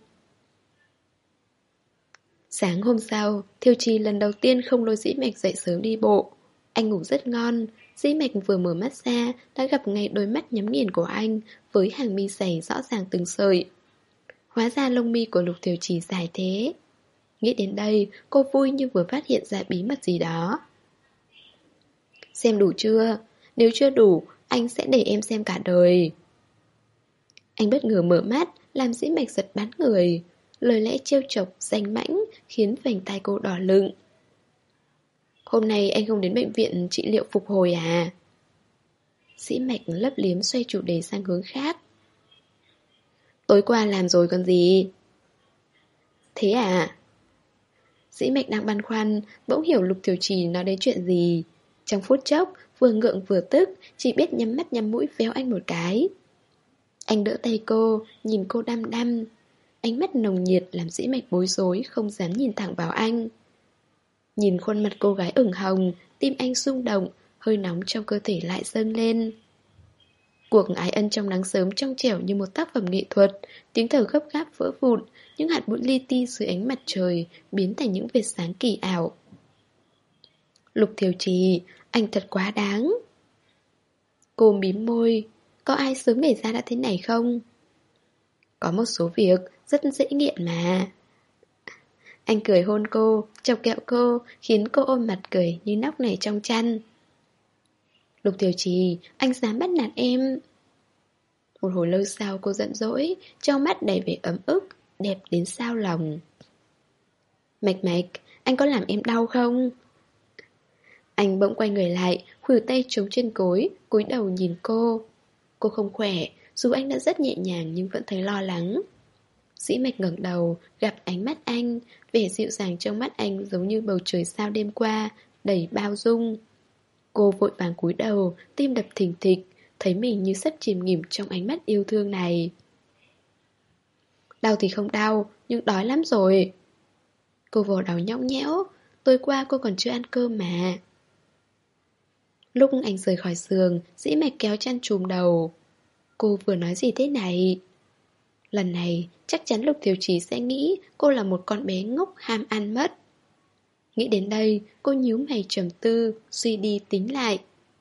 S1: Sáng hôm sau, Thiều Trì lần đầu tiên không lôi Dĩ Mạch dậy sớm đi bộ. Anh ngủ rất ngon. Dĩ Mạch vừa mở mắt ra đã gặp ngay đôi mắt nhắm nghiền của anh với hàng mi dày rõ ràng từng sợi. Hóa ra lông mi của Lục Thiều Trì dài thế. Nghĩ đến đây, cô vui như vừa phát hiện ra bí mật gì đó. Xem đủ chưa? Nếu chưa đủ, anh sẽ để em xem cả đời. Anh bất ngờ mở mắt, làm Dĩ Mạch giật bắn người. Lời lẽ trêu chọc, danh mãnh khiến vành tai cô đỏ lựng. Hôm nay anh không đến bệnh viện trị liệu phục hồi à? Dĩ Mạch lấp liếm xoay chủ đề sang hướng khác. Tối qua làm rồi còn gì? Thế à? Dĩ Mạch đang băn khoăn, bỗng hiểu Lục Thiều Trì nói đến chuyện gì. Trong phút chốc, vừa ngượng vừa tức, chỉ biết nhắm mắt nhắm mũi véo anh một cái. Anh đỡ tay cô, nhìn cô đăm đăm. Ánh mắt nồng nhiệt làm Dĩ Mạch bối rối, không dám nhìn thẳng vào anh. Nhìn khuôn mặt cô gái ửng hồng, tim anh rung động, hơi nóng trong cơ thể lại dâng lên. Cuộc ái ân trong nắng sớm trong trẻo như một tác phẩm nghệ thuật, tiếng thở gấp gáp vỡ vụn, những hạt bụi li ti dưới ánh mặt trời biến thành những vệt sáng kỳ ảo. Lục Thiều Trì, anh thật quá đáng. Cô mím môi, có ai sớm nảy ra đã thế này không? Có một số việc rất dễ nghiện mà. Anh cười hôn cô, chọc kẹo cô, khiến cô ôm mặt cười như nóc nảy trong chăn. Lục Thiều Trì, anh dám bắt nạt em. Một hồi lâu sau cô giận dỗi, trong mắt đầy vẻ ấm ức, đẹp đến sao lòng. Mạch Mạch, anh có làm em đau không? Anh bỗng quay người lại, khuỷu tay chống trên gối, cúi đầu nhìn cô. Cô không khỏe, dù anh đã rất nhẹ nhàng nhưng vẫn thấy lo lắng. Dĩ Mạch ngẩng đầu, gặp ánh mắt anh, vẻ dịu dàng trong mắt anh giống như bầu trời sao đêm qua, đầy bao dung. Cô vội vàng cúi đầu, tim đập thình thịch, thấy mình như sắp chìm nghỉm trong ánh mắt yêu thương này. Đau thì không đau, nhưng đói lắm rồi. Cô vò đầu nhõng nhẽo, tối qua cô còn chưa ăn cơm mà. Lúc anh rời khỏi giường, Dĩ Mạch kéo chăn trùm đầu. Cô vừa nói gì thế này? Lần này, chắc chắn Lục Thiều Trì sẽ nghĩ cô là một con bé ngốc ham ăn mất. Nghĩ đến đây, cô nhíu mày trầm tư, suy đi tính lại.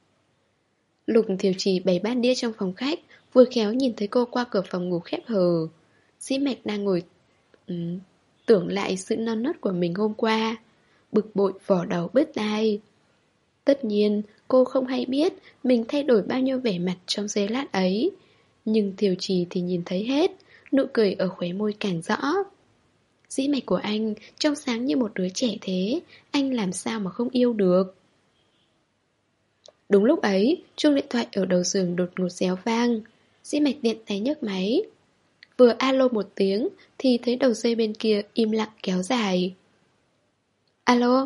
S1: Lục Thiều Trì bày bát đĩa trong phòng khách, vừa khéo nhìn thấy cô qua cửa phòng ngủ khép hờ. Dĩ Mạch đang ngồi um, tưởng lại sự non nớt của mình hôm qua, bực bội vỏ đầu bứt tai. Tất nhiên, cô không hay biết mình thay đổi bao nhiêu vẻ mặt trong giây lát ấy. Nhưng Thiều Trì thì nhìn thấy hết, nụ cười ở khóe môi càng rõ. Dĩ Mạch của anh trong sáng như một đứa trẻ thế, anh làm sao mà không yêu được. Đúng lúc ấy, chuông điện thoại ở đầu giường đột ngột réo vang. Dĩ Mạch tiện tay nhấc máy. Vừa alo một tiếng thì thấy đầu dây bên kia im lặng kéo dài. Alo?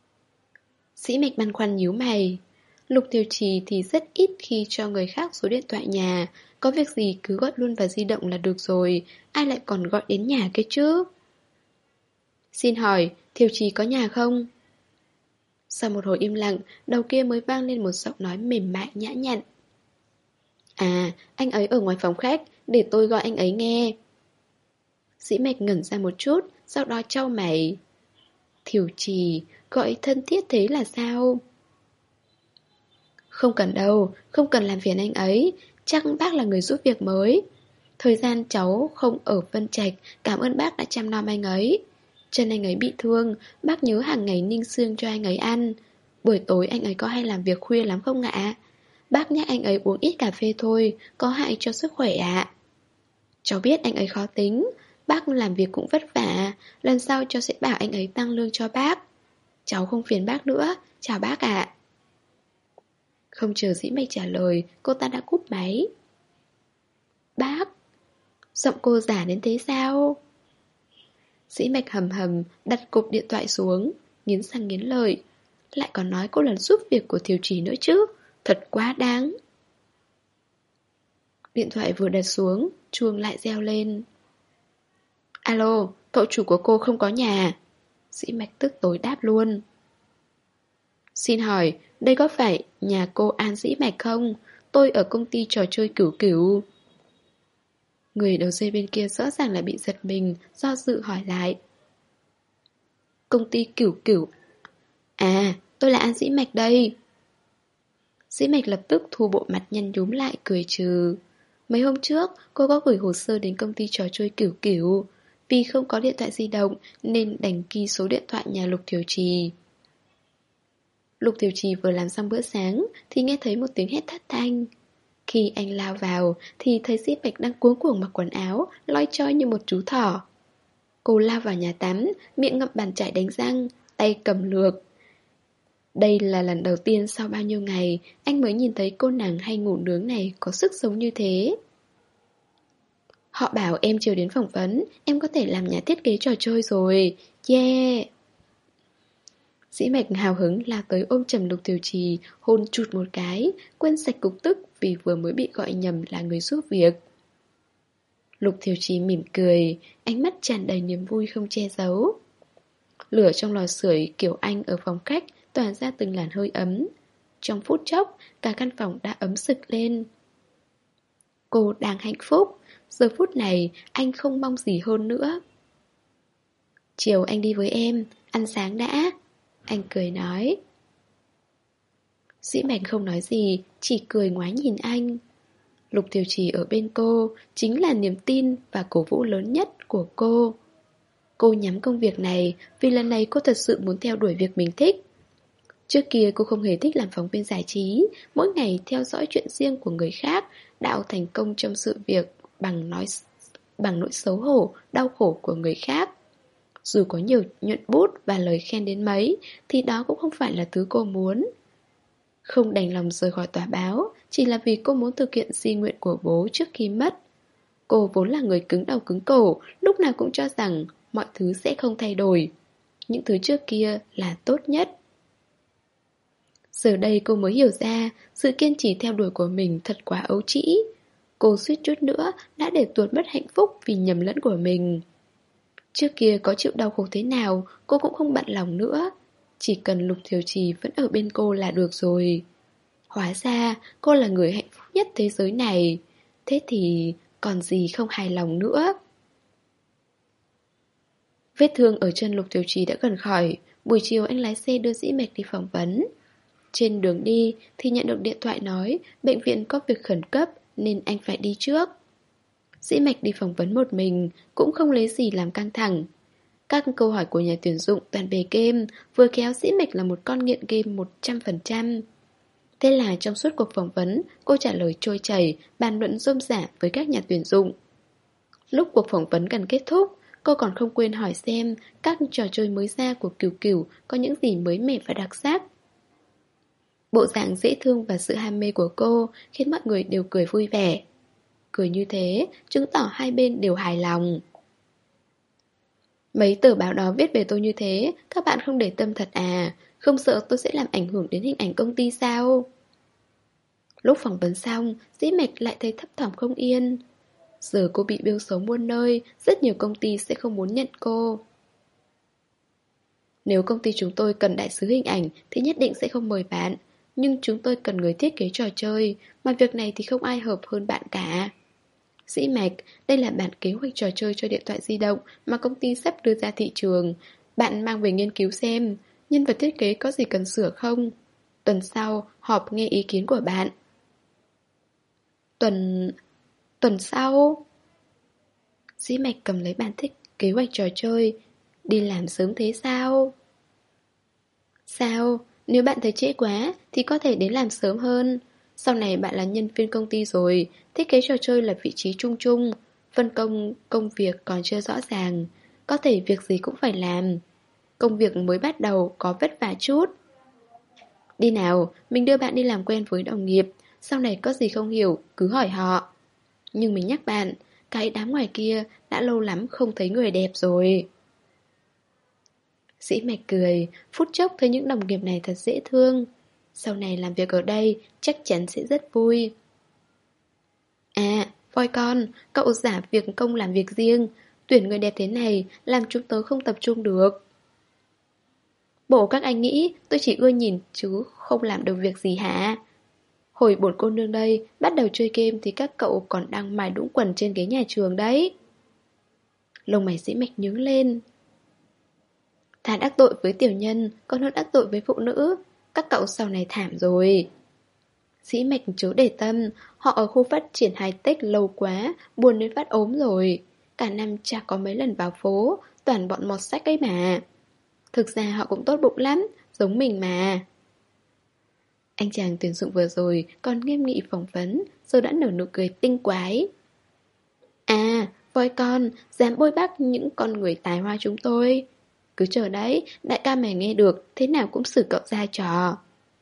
S1: Dĩ Mạch băn khoăn nhíu mày. Lục Thiều Trì thì rất ít khi cho người khác số điện thoại nhà. Có việc gì cứ gọi luôn vào di động là được rồi, ai lại còn gọi đến nhà kia chứ? Xin hỏi, Thiều Trì có nhà không? Sau một hồi im lặng, đầu kia mới vang lên một giọng nói mềm mại nhã nhặn. À, anh ấy ở ngoài phòng khách, để tôi gọi anh ấy nghe. Dĩ Mạch ngẩn ra một chút, sau đó chau mày. Thiều Trì, gọi thân thiết thế là sao? Không cần đâu, không cần làm phiền anh ấy, chắc bác là người giúp việc mới. Thời gian cháu không ở Vân Trạch, cảm ơn bác đã chăm nom anh ấy. Chân anh ấy bị thương, bác nhớ hàng ngày ninh xương cho anh ấy ăn. Buổi tối anh ấy có hay làm việc khuya lắm không ạ? Bác nhắc anh ấy uống ít cà phê thôi, có hại cho sức khỏe ạ. Cháu biết anh ấy khó tính, bác làm việc cũng vất vả, lần sau cháu sẽ bảo anh ấy tăng lương cho bác. Cháu không phiền bác nữa, chào bác ạ. Không chờ Dĩ Mạch trả lời, cô ta đã cúp máy. Bác? Giọng cô giả đến thế sao? Dĩ Mạch hầm hầm đặt cục điện thoại xuống, nghiến răng nghiến lợi. Lại còn nói cô là giúp việc của Thiều Trì nữa chứ, thật quá đáng. Điện thoại vừa đặt xuống, chuông lại reo lên. Alo, cậu chủ của cô không có nhà. Dĩ Mạch tức tối đáp luôn. Xin hỏi, đây có phải nhà cô An Dĩ Mạch không? Tôi ở công ty trò chơi Cửu Cửu. Người đầu dây bên kia rõ ràng là bị giật mình, do dự hỏi lại. Công ty Cửu Cửu. À, tôi là An Dĩ Mạch đây. Dĩ Mạch lập tức thu bộ mặt nhăn nhúm lại cười trừ. Mấy hôm trước, cô có gửi hồ sơ đến công ty trò chơi Cửu Cửu. Vì không có điện thoại di động nên đành ghi số điện thoại nhà Lục Thiều Trì. Lục Thiều Trì vừa làm xong bữa sáng thì nghe thấy một tiếng hét thất thanh. Khi anh lao vào thì thấy Dĩ Mạch đang cuống cuồng mặc quần áo, loi choi như một chú thỏ. Cô lao vào nhà tắm, miệng ngậm bàn chải đánh răng, tay cầm lược. Đây là lần đầu tiên sau bao nhiêu ngày anh mới nhìn thấy cô nàng hay ngủ nướng này có sức sống như thế. Họ bảo em chiều đến phỏng vấn, em có thể làm nhà thiết kế trò chơi rồi. Yeah! Dĩ Mạch hào hứng lao tới ôm chầm Lục Thiều Trì, hôn chụt một cái, quên sạch cục tức vì vừa mới bị gọi nhầm là người giúp việc. Lục Thiều Trì mỉm cười, ánh mắt tràn đầy niềm vui không che giấu. Lửa trong lò sưởi kiểu Anh ở phòng khách tỏa ra từng làn hơi ấm. Trong phút chốc, cả căn phòng đã ấm sực lên. Cô đang hạnh phúc, giờ phút này anh không mong gì hơn nữa. Chiều anh đi với em, ăn sáng đã. Anh cười nói. Dĩ Mạch không nói gì, chỉ cười ngoái nhìn anh. Lục Thiều Trì ở bên cô chính là niềm tin và cổ vũ lớn nhất của cô. Cô nhắm công việc này vì lần này cô thật sự muốn theo đuổi việc mình thích. Trước kia cô không hề thích làm phóng viên giải trí, mỗi ngày theo dõi chuyện riêng của người khác, đạo thành công trong sự việc bằng nói bằng nỗi xấu hổ, đau khổ của người khác. Dù có nhiều nhuận bút và lời khen đến mấy, thì đó cũng không phải là thứ cô muốn. Không đành lòng rời khỏi tòa báo, chỉ là vì cô muốn thực hiện di nguyện của bố trước khi mất. Cô vốn là người cứng đầu cứng cổ, lúc nào cũng cho rằng mọi thứ sẽ không thay đổi. Những thứ trước kia là tốt nhất. Giờ đây cô mới hiểu ra, sự kiên trì theo đuổi của mình thật quá ấu trĩ. Cô suýt chút nữa đã để tuột mất hạnh phúc vì nhầm lẫn của mình. Trước kia có chịu đau khổ thế nào, cô cũng không bận lòng nữa. Chỉ cần Lục Thiều Trì vẫn ở bên cô là được rồi. Hóa ra, cô là người hạnh phúc nhất thế giới này. Thế thì còn gì không hài lòng nữa. Vết thương ở chân Lục Thiều Trì đã gần khỏi. Buổi chiều anh lái xe đưa Dĩ Mạch đi phỏng vấn. Trên đường đi thì nhận được điện thoại nói bệnh viện có việc khẩn cấp nên anh phải đi trước. Dĩ Mạch đi phỏng vấn một mình, cũng không lấy gì làm căng thẳng. Các câu hỏi của nhà tuyển dụng toàn về game, vừa kéo Dĩ Mạch là một con nghiện game một trăm phần trăm. Thế là trong suốt cuộc phỏng vấn, cô trả lời trôi chảy, bàn luận rôm rả với các nhà tuyển dụng. Lúc cuộc phỏng vấn gần kết thúc, cô còn không quên hỏi xem các trò chơi mới ra của Cửu Cửu có những gì mới mẻ và đặc sắc. Bộ dạng dễ thương và sự ham mê của cô khiến mọi người đều cười vui vẻ. Cười như thế, chứng tỏ hai bên đều hài lòng. Mấy tờ báo đó viết về tôi như thế, các bạn không để tâm thật à? Không sợ tôi sẽ làm ảnh hưởng đến hình ảnh công ty sao? Lúc phỏng vấn xong, Dĩ Mạch lại thấy thấp thỏm không yên. Giờ cô bị bêu xấu muôn nơi, rất nhiều công ty sẽ không muốn nhận cô. Nếu công ty chúng tôi cần đại sứ hình ảnh thì nhất định sẽ không mời bạn. Nhưng chúng tôi cần người thiết kế trò chơi, mà việc này thì không ai hợp hơn bạn cả. Dĩ Mạch, đây là bản kế hoạch trò chơi cho điện thoại di động mà công ty sắp đưa ra thị trường. Bạn mang về nghiên cứu xem, nhân vật thiết kế có gì cần sửa không? Tuần sau, họp nghe ý kiến của bạn. Tuần... Tuần sau? Dĩ Mạch cầm lấy bản thiết kế hoạch trò chơi. Đi làm sớm thế sao? Sao? Nếu bạn thấy trễ quá thì có thể đến làm sớm hơn. Sau này bạn là nhân viên công ty rồi, thiết kế trò chơi là vị trí chung chung, phân công công việc còn chưa rõ ràng, có thể việc gì cũng phải làm. Công việc mới bắt đầu có vất vả chút. Đi nào, mình đưa bạn đi làm quen với đồng nghiệp, sau này có gì không hiểu cứ hỏi họ. Nhưng mình nhắc bạn, cái đám ngoài kia đã lâu lắm không thấy người đẹp rồi. Dĩ Mạch cười, phút chốc thấy những đồng nghiệp này thật dễ thương. Sau này làm việc ở đây chắc chắn sẽ rất vui. À, voi con, cậu giả việc công làm việc riêng. Tuyển người đẹp thế này làm chúng tớ không tập trung được. Bộ các anh nghĩ tôi chỉ ưa nhìn chứ không làm được việc gì hả? Hồi bổn cô nương đây bắt đầu chơi game thì các cậu còn đang mài đũng quần trên ghế nhà trường đấy. Lông mày Dĩ Mạch nhướng lên. Thà đắc tội với tiểu nhân còn hơn đắc tội với phụ nữ. Các cậu sau này thảm rồi. Dĩ Mạch chớ để tâm. Họ ở khu phát triển high-tech lâu quá, buồn đến phát ốm rồi. Cả năm chả có mấy lần vào phố, toàn bọn mọt sách ấy mà. Thực ra họ cũng tốt bụng lắm, giống mình mà. Anh chàng tuyển dụng vừa rồi còn nghiêm nghị phỏng vấn, giờ đã nở nụ cười tinh quái. À, voi con, dám bôi bác những con người tài hoa chúng tôi. Cứ chờ đấy, đại ca mày nghe được, thế nào cũng xử cậu ra trò.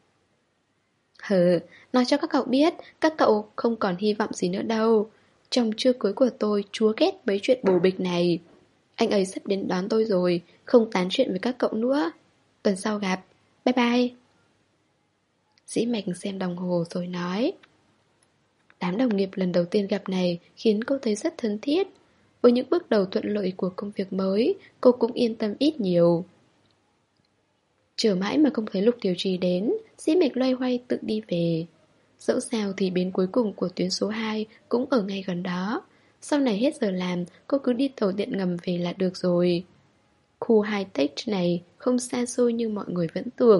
S1: Hừ, nói cho các cậu biết, các cậu không còn hy vọng gì nữa đâu. Chồng chưa cưới của tôi chúa ghét mấy chuyện bồ bịch này. Anh ấy sắp đến đón tôi rồi, không tán chuyện với các cậu nữa. Tuần sau gặp, bye bye. Dĩ Mạch xem đồng hồ rồi nói. Đám đồng nghiệp lần đầu tiên gặp này khiến cô thấy rất thân thiết. Với những bước đầu thuận lợi của công việc mới, cô cũng yên tâm ít nhiều. Chờ mãi mà không thấy Lục Tiểu Trì đến, Dĩ Mạch loay hoay tự đi về. Dẫu sao thì bến cuối cùng của tuyến số hai cũng ở ngay gần đó. Sau này hết giờ làm, cô cứ đi tàu điện ngầm về là được rồi. Khu high-tech này không xa xôi như mọi người vẫn tưởng.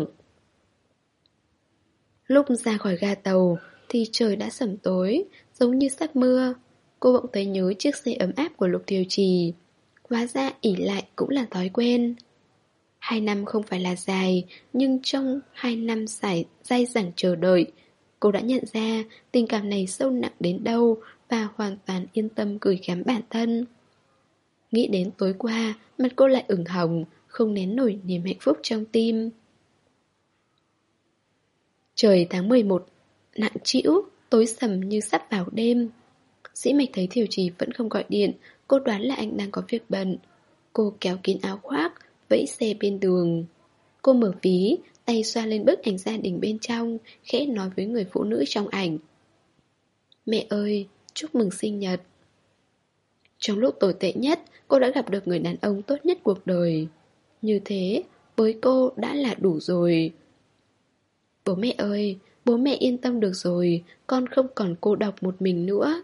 S1: Lúc ra khỏi ga tàu thì trời đã sẩm tối, giống như sắp mưa. Cô bỗng thấy nhớ chiếc xe ấm áp của Lục Thiều Trì. Hóa ra ỷ lại cũng là thói quen. Hai năm không phải là dài, nhưng trong hai năm dài dai dẳng chờ đợi, cô đã nhận ra tình cảm này sâu nặng đến đâu và hoàn toàn yên tâm gửi gắm bản thân. Nghĩ đến tối qua, mặt cô lại ửng hồng, không nén nổi niềm hạnh phúc trong tim. Trời tháng mười một nặng trĩu, tối sầm như sắp vào đêm. Dĩ Mạch thấy Thiều Trì vẫn không gọi điện, cô đoán là anh đang có việc bận. Cô kéo kín áo khoác, vẫy xe bên đường. Cô mở ví, tay xoa lên bức ảnh gia đình bên trong, khẽ nói với người phụ nữ trong ảnh. Mẹ ơi, chúc mừng sinh nhật. Trong lúc tồi tệ nhất, cô đã gặp được người đàn ông tốt nhất cuộc đời. Như thế, với cô đã là đủ rồi. Bố mẹ ơi, bố mẹ yên tâm được rồi, con không còn cô độc một mình nữa.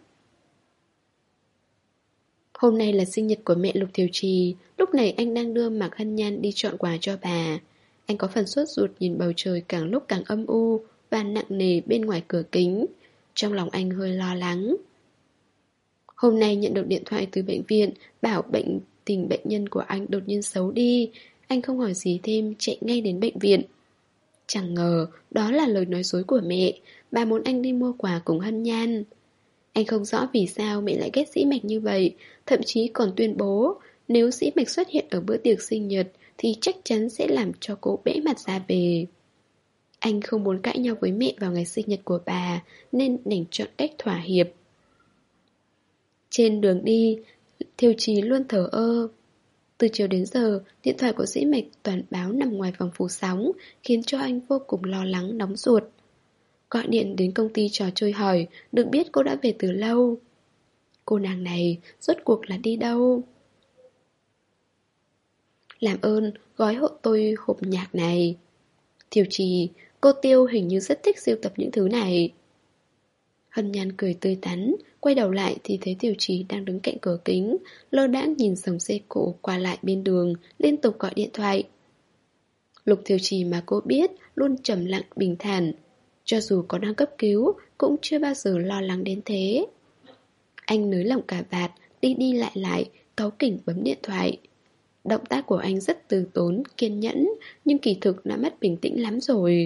S1: Hôm nay là sinh nhật của mẹ Lục Thiều Trì, lúc này anh đang đưa Mạc Hân Nhan đi chọn quà cho bà. Anh có phần sốt ruột nhìn bầu trời càng lúc càng âm u và nặng nề bên ngoài cửa kính. Trong lòng anh hơi lo lắng. Hôm nay nhận được điện thoại từ bệnh viện, bảo bệnh tình bệnh nhân của anh đột nhiên xấu đi. Anh không hỏi gì thêm, chạy ngay đến bệnh viện. Chẳng ngờ, đó là lời nói dối của mẹ. Bà muốn anh đi mua quà cùng Hân Nhan. Anh không rõ vì sao mẹ lại ghét Dĩ Mạch như vậy, thậm chí còn tuyên bố nếu Dĩ Mạch xuất hiện ở bữa tiệc sinh nhật thì chắc chắn sẽ làm cho cô bẽ mặt ra về. Anh không muốn cãi nhau với mẹ vào ngày sinh nhật của bà nên đành chọn cách thỏa hiệp. Trên đường đi, Thiều Trì luôn thờ ơ. Từ chiều đến giờ, điện thoại của Dĩ Mạch toàn báo nằm ngoài vòng phủ sóng, khiến cho anh vô cùng lo lắng nóng ruột. Gọi điện đến công ty trò chơi hỏi, được biết cô đã về từ lâu. Cô nàng này rốt cuộc là đi đâu? Làm ơn, gói hộ tôi hộp nhạc này. Thiều Trì, cô Tiêu hình như rất thích sưu tập những thứ này. Hân Nhan cười tươi tắn, quay đầu lại thì thấy Thiều Trì đang đứng cạnh cửa kính, lơ đãng nhìn dòng xe cộ qua lại bên đường, liên tục gọi điện thoại. Lục Thiều Trì mà cô biết luôn trầm lặng bình thản. Cho dù có đang cấp cứu, cũng chưa bao giờ lo lắng đến thế. Anh nới lỏng cà vạt, đi đi lại lại, cáu kỉnh bấm điện thoại. Động tác của anh rất từ tốn, kiên nhẫn, nhưng kỳ thực đã mất bình tĩnh lắm rồi.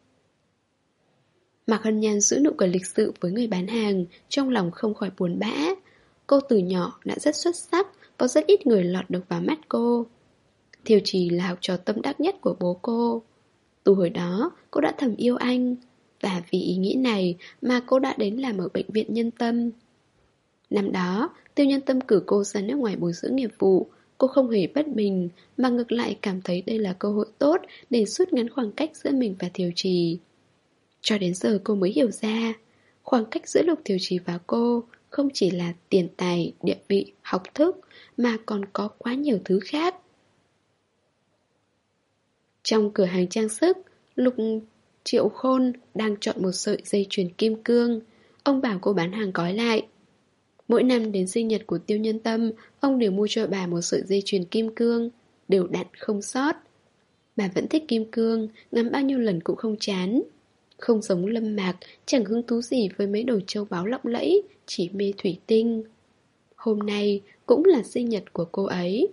S1: Mạc Hân Nhan giữ nụ cười lịch sự với người bán hàng, trong lòng không khỏi buồn bã. Cô từ nhỏ đã rất xuất sắc, có rất ít người lọt được vào mắt cô. Thiều Trì là học trò tâm đắc nhất của bố cô. Từ hồi đó, cô đã thầm yêu anh. Và vì ý nghĩ này mà cô đã đến làm ở bệnh viện Nhân Tâm. Năm đó, Tiêu Nhân Tâm cử cô ra nước ngoài bồi dưỡng nghiệp vụ. Cô không hề bất bình, mà ngược lại cảm thấy đây là cơ hội tốt để rút ngắn khoảng cách giữa mình và Thiều Trì. Cho đến giờ cô mới hiểu ra, khoảng cách giữa Lục Thiều Trì và cô không chỉ là tiền tài, địa vị, học thức, mà còn có quá nhiều thứ khác. Trong cửa hàng trang sức, Lục Triệu Khôn đang chọn một sợi dây chuyền kim cương. Ông bảo cô bán hàng gói lại. Mỗi năm đến sinh nhật của Tiêu Nhân Tâm, ông đều mua cho bà một sợi dây chuyền kim cương, đều đặn không sót. Bà vẫn thích kim cương, ngắm bao nhiêu lần cũng không chán. Không giống Lâm Mạc, chẳng hứng thú gì với mấy đồ châu báu lộng lẫy, chỉ mê thủy tinh. Hôm nay cũng là sinh nhật của cô ấy.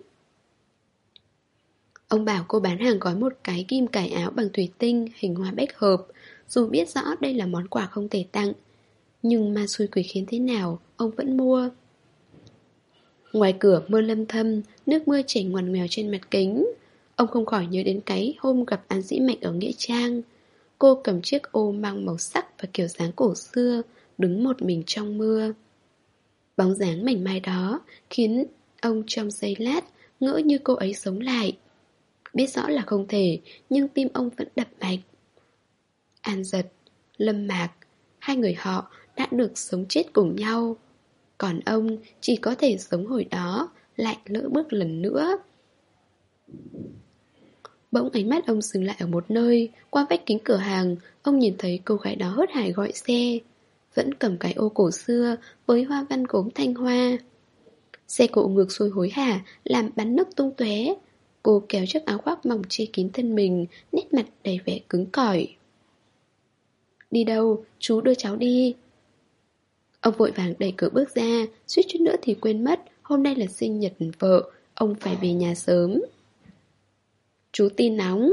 S1: Ông bảo cô bán hàng gói một cái kim cài áo bằng thủy tinh hình hoa bách hợp, dù biết rõ đây là món quà không thể tặng. Nhưng ma xui quỷ khiến thế nào, ông vẫn mua. Ngoài cửa mưa lâm thâm, nước mưa chảy ngoằn ngoèo trên mặt kính. Ông không khỏi nhớ đến cái hôm gặp An Dĩ Mạch ở Nghĩa Trang. Cô cầm chiếc ô mang màu sắc và kiểu dáng cổ xưa, đứng một mình trong mưa. Bóng dáng mảnh mai đó khiến ông trong giây lát ngỡ như cô ấy sống lại. Biết rõ là không thể, nhưng tim ông vẫn đập mạnh. An Giật, Lâm Mạc, hai người họ đã được sống chết cùng nhau. Còn ông chỉ có thể sống hồi đó, lại lỡ bước lần nữa. Bỗng ánh mắt ông dừng lại ở một nơi. Qua vách kính cửa hàng, ông nhìn thấy cô gái đó hớt hải gọi xe, vẫn cầm cái ô cổ xưa với hoa văn gốm thanh hoa. Xe cộ ngược xuôi hối hả, làm bắn nước tung tóe. Cô kéo chiếc áo khoác mỏng che kín thân mình, nét mặt đầy vẻ cứng cỏi. Đi đâu? Chú đưa cháu đi. Ông vội vàng đẩy cửa bước ra, suýt chút nữa thì quên mất hôm nay là sinh nhật vợ, ông phải về nhà sớm. Chú tin nóng.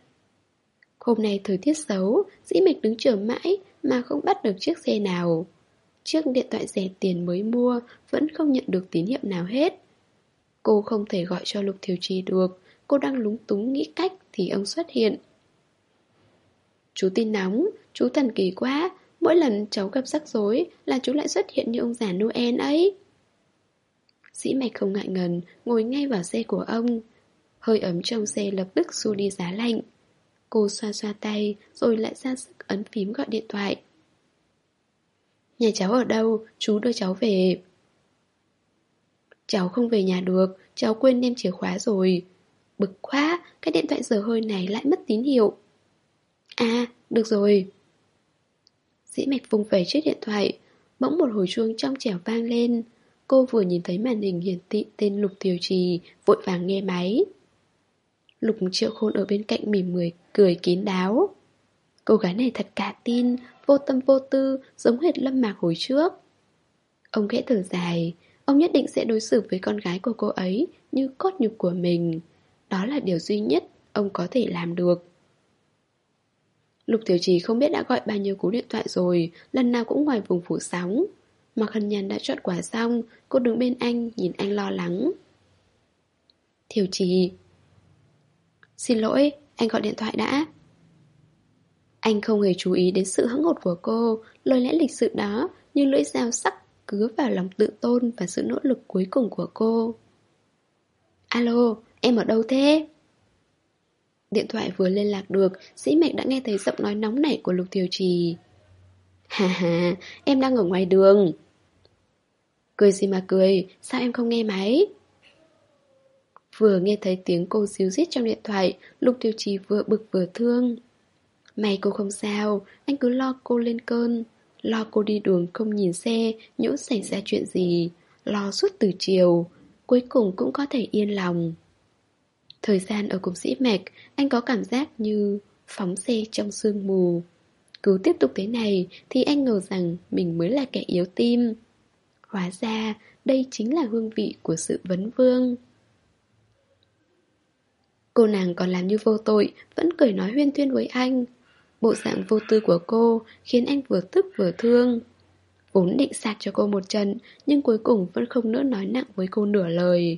S1: Hôm nay thời tiết xấu, Dĩ Mạch đứng chờ mãi mà không bắt được chiếc xe nào. Chiếc điện thoại rẻ tiền mới mua vẫn không nhận được tín hiệu nào hết. Cô không thể gọi cho Lục Thiều Trì được. Cô đang lúng túng nghĩ cách thì ông xuất hiện. Chú tin nóng, chú thần kỳ quá. Mỗi lần cháu gặp rắc rối là chú lại xuất hiện như ông già Noel ấy. Dĩ Mạch không ngại ngần, ngồi ngay vào xe của ông. Hơi ấm trong xe lập tức xua đi giá lạnh. Cô xoa xoa tay rồi lại ra sức ấn phím gọi điện thoại. Nhà cháu ở đâu? Chú đưa cháu về. Cháu không về nhà được, cháu quên đem chìa khóa rồi. Bực quá, cái điện thoại dở hơi này lại mất tín hiệu. À, được rồi. Dĩ Mạch vung vẩy chiếc điện thoại. Bỗng một hồi chuông trong trẻo vang lên. Cô vừa nhìn thấy màn hình hiển thị tên Lục Thiều Trì, vội vàng nghe máy. Lục Triệu Khôn ở bên cạnh mỉm cười, cười kín đáo. Cô gái này thật cả tin, vô tâm vô tư, giống hệt Lâm Mạc hồi trước. Ông khẽ thở dài. Ông nhất định sẽ đối xử với con gái của cô ấy như cốt nhục của mình. Đó là điều duy nhất ông có thể làm được. Lục Tiểu Trì không biết đã gọi bao nhiêu cú điện thoại rồi, lần nào cũng ngoài vùng phủ sóng. Mạc Hân Nhan đã chọn quả xong, cô đứng bên anh, nhìn anh lo lắng. Thiều Trì. Xin lỗi, anh gọi điện thoại đã. Anh không hề chú ý đến sự hững hột của cô, lời lẽ lịch sự đó như lưỡi dao sắc cứa vào lòng tự tôn và sự nỗ lực cuối cùng của cô. Alo, em ở đâu thế? Điện thoại vừa liên lạc được, Dĩ Mạch đã nghe thấy giọng nói nóng nảy của Lục Thiều Trì. Hà hà, em đang ở ngoài đường. Cười gì mà cười, sao em không nghe máy? Vừa nghe thấy tiếng cô díu dít trong điện thoại, Lục Thiều Trì vừa bực vừa thương. May cô không sao, anh cứ lo cô lên cơn. Lo cô đi đường không nhìn xe, nhỡ xảy ra chuyện gì. Lo suốt từ chiều, cuối cùng cũng có thể yên lòng. Thời gian ở cùng Dĩ Mạch, anh có cảm giác như phóng xe trong sương mù. Cứ tiếp tục thế này thì anh ngờ rằng mình mới là kẻ yếu tim. Hóa ra đây chính là hương vị của sự vấn vương. Cô nàng còn làm như vô tội, vẫn cười nói huyên thuyên với anh. Bộ dạng vô tư của cô khiến anh vừa tức vừa thương. Vốn định sạc cho cô một trận, nhưng cuối cùng vẫn không nỡ nói nặng với cô nửa lời.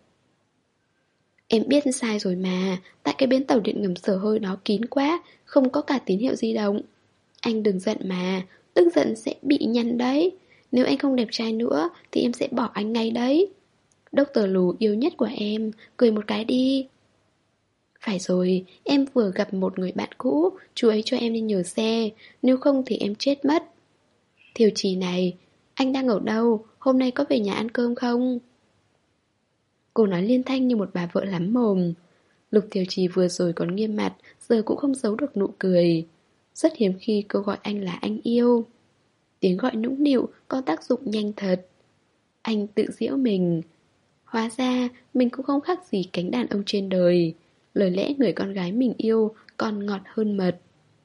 S1: Em biết sai rồi mà, tại cái bến tàu điện ngầm Sở Hơi đó kín quá, không có cả tín hiệu di động. Anh đừng giận mà, tức giận sẽ bị nhăn đấy. Nếu anh không đẹp trai nữa thì em sẽ bỏ anh ngay đấy. Doctor Lù yêu nhất của em, cười một cái đi. Phải rồi, em vừa gặp một người bạn cũ, chú ấy cho em đi nhờ xe, nếu không thì em chết mất. Thiều Trì này, anh đang ở đâu, hôm nay có về nhà ăn cơm không? Cô nói liên thanh như một bà vợ lắm mồm. Lục Thiều Trì vừa rồi còn nghiêm mặt, giờ cũng không giấu được nụ cười. Rất hiếm khi cô gọi anh là anh yêu. Tiếng gọi nũng nịu có tác dụng nhanh thật. Anh tự giễu mình. Hóa ra mình cũng không khác gì cánh đàn ông trên đời. Lời lẽ người con gái mình yêu còn ngọt hơn mật.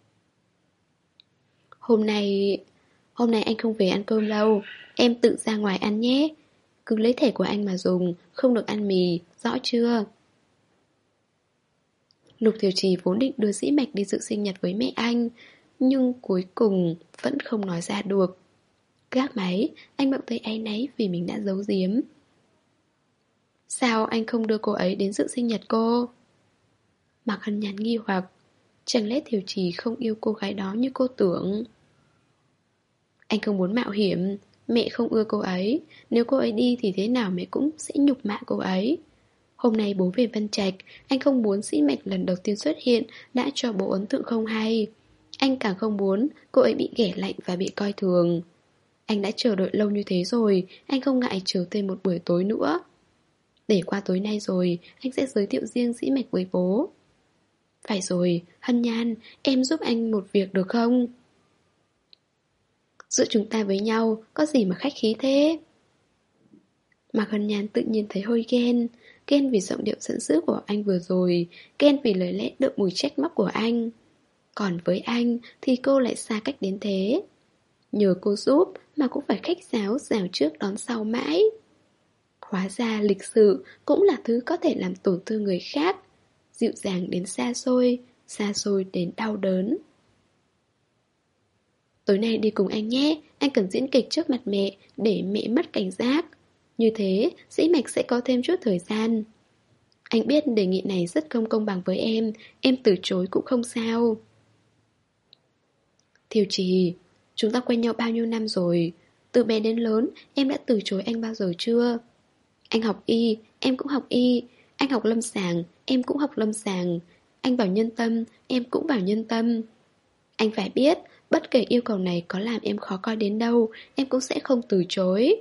S1: Hôm nay... Hôm nay anh không về ăn cơm đâu. Em tự ra ngoài ăn nhé. Cứ lấy thẻ của anh mà dùng, không được ăn mì, rõ chưa? Lục Thiều Trì vốn định đưa Dĩ Mạch đi dự sinh nhật với mẹ anh, nhưng cuối cùng vẫn không nói ra được. Gác máy, anh bỗng thấy áy náy vì mình đã giấu giếm. Sao anh không đưa cô ấy đến dự sinh nhật cô? Mạc Hân nhắn nghi hoặc. Chẳng lẽ Thiều Trì không yêu cô gái đó như cô tưởng? Anh không muốn mạo hiểm. Mẹ không ưa cô ấy. Nếu cô ấy đi thì thế nào mẹ cũng sẽ nhục mạ cô ấy. Hôm nay bố về Vân Trạch. Anh không muốn Dĩ Mạch lần đầu tiên xuất hiện đã cho bố ấn tượng không hay. Anh càng không muốn cô ấy bị ghẻ lạnh và bị coi thường. Anh đã chờ đợi lâu như thế rồi. Anh không ngại chờ thêm một buổi tối nữa. Để qua tối nay rồi anh sẽ giới thiệu riêng Dĩ Mạch với bố. Phải rồi, Hân Nhan, em giúp anh một việc được không? Giữa chúng ta với nhau, có gì mà khách khí thế? Mạc Hân Nhan tự nhiên thấy hơi ghen. Ghen vì giọng điệu giận dữ của anh vừa rồi. Ghen vì lời lẽ đượm mùi trách móc của anh. Còn với anh thì cô lại xa cách đến thế. Nhờ cô giúp mà cũng phải khách sáo rào trước đón sau mãi. Hóa ra lịch sự cũng là thứ có thể làm tổn thương người khác. Dịu dàng đến xa xôi, xa xôi đến đau đớn. Tối nay đi cùng anh nhé, anh cần diễn kịch trước mặt mẹ để mẹ mất cảnh giác. Như thế, Dĩ Mạch sẽ có thêm chút thời gian. Anh biết đề nghị này rất không công bằng với em, em từ chối cũng không sao. Thiều Trì, chúng ta quen nhau bao nhiêu năm rồi? Từ bé đến lớn, em đã từ chối anh bao giờ chưa? Anh học y, em cũng học y. Anh học lâm sàng, em cũng học lâm sàng. Anh bảo nhân tâm, em cũng bảo nhân tâm. Anh phải biết, bất kể yêu cầu này có làm em khó coi đến đâu, em cũng sẽ không từ chối.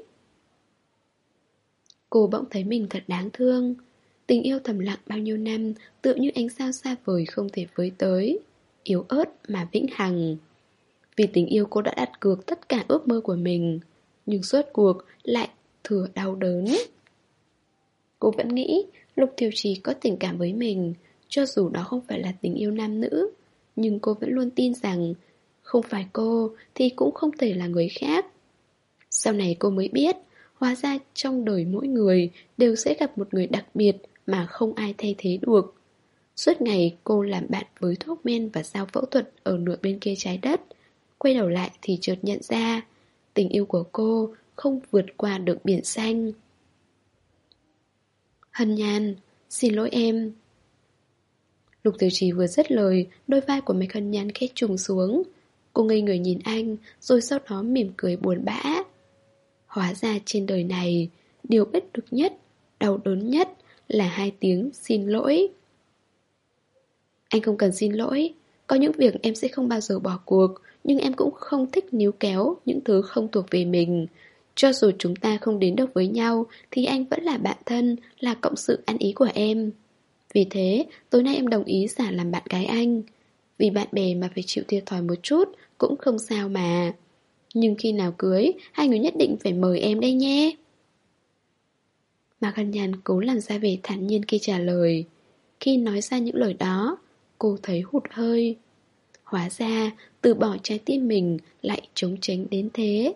S1: Cô bỗng thấy mình thật đáng thương. Tình yêu thầm lặng bao nhiêu năm, tựa như ánh sao xa vời không thể với tới. Yếu ớt mà vĩnh hằng. Vì tình yêu cô đã đặt cược tất cả ước mơ của mình. Nhưng suốt cuộc lại thừa đau đớn. Cô vẫn nghĩ Lục Thiều Trì có tình cảm với mình, cho dù đó không phải là tình yêu nam nữ. Nhưng cô vẫn luôn tin rằng không phải cô thì cũng không thể là người khác. Sau này cô mới biết, hóa ra trong đời mỗi người đều sẽ gặp một người đặc biệt mà không ai thay thế được. Suốt ngày cô làm bạn với thuốc men và dao phẫu thuật ở nửa bên kia trái đất. Quay đầu lại thì chợt nhận ra tình yêu của cô không vượt qua được biển xanh. Hân Nhan, xin lỗi em. Lục Tiểu Trì vừa dứt lời, đôi vai của Mạch Hân Nhan khẽ trùng xuống. Cô ngây người nhìn anh, rồi sau đó mỉm cười buồn bã. Hóa ra trên đời này, điều bất lực nhất, đau đớn nhất là hai tiếng xin lỗi. Anh không cần xin lỗi. Có những việc em sẽ không bao giờ bỏ cuộc, nhưng em cũng không thích níu kéo những thứ không thuộc về mình. Cho dù chúng ta không đến được với nhau, thì anh vẫn là bạn thân, là cộng sự ăn ý của em. Vì thế, tối nay em đồng ý giả làm bạn gái anh. Vì bạn bè mà phải chịu thiệt thòi một chút cũng không sao mà. Nhưng khi nào cưới, hai người nhất định phải mời em đây nhé. Mạc Hân Nhan cố làm ra vẻ thản nhiên khi trả lời. Khi nói ra những lời đó, cô thấy hụt hơi. Hóa ra, từ bỏ trái tim mình lại trống tránh đến thế.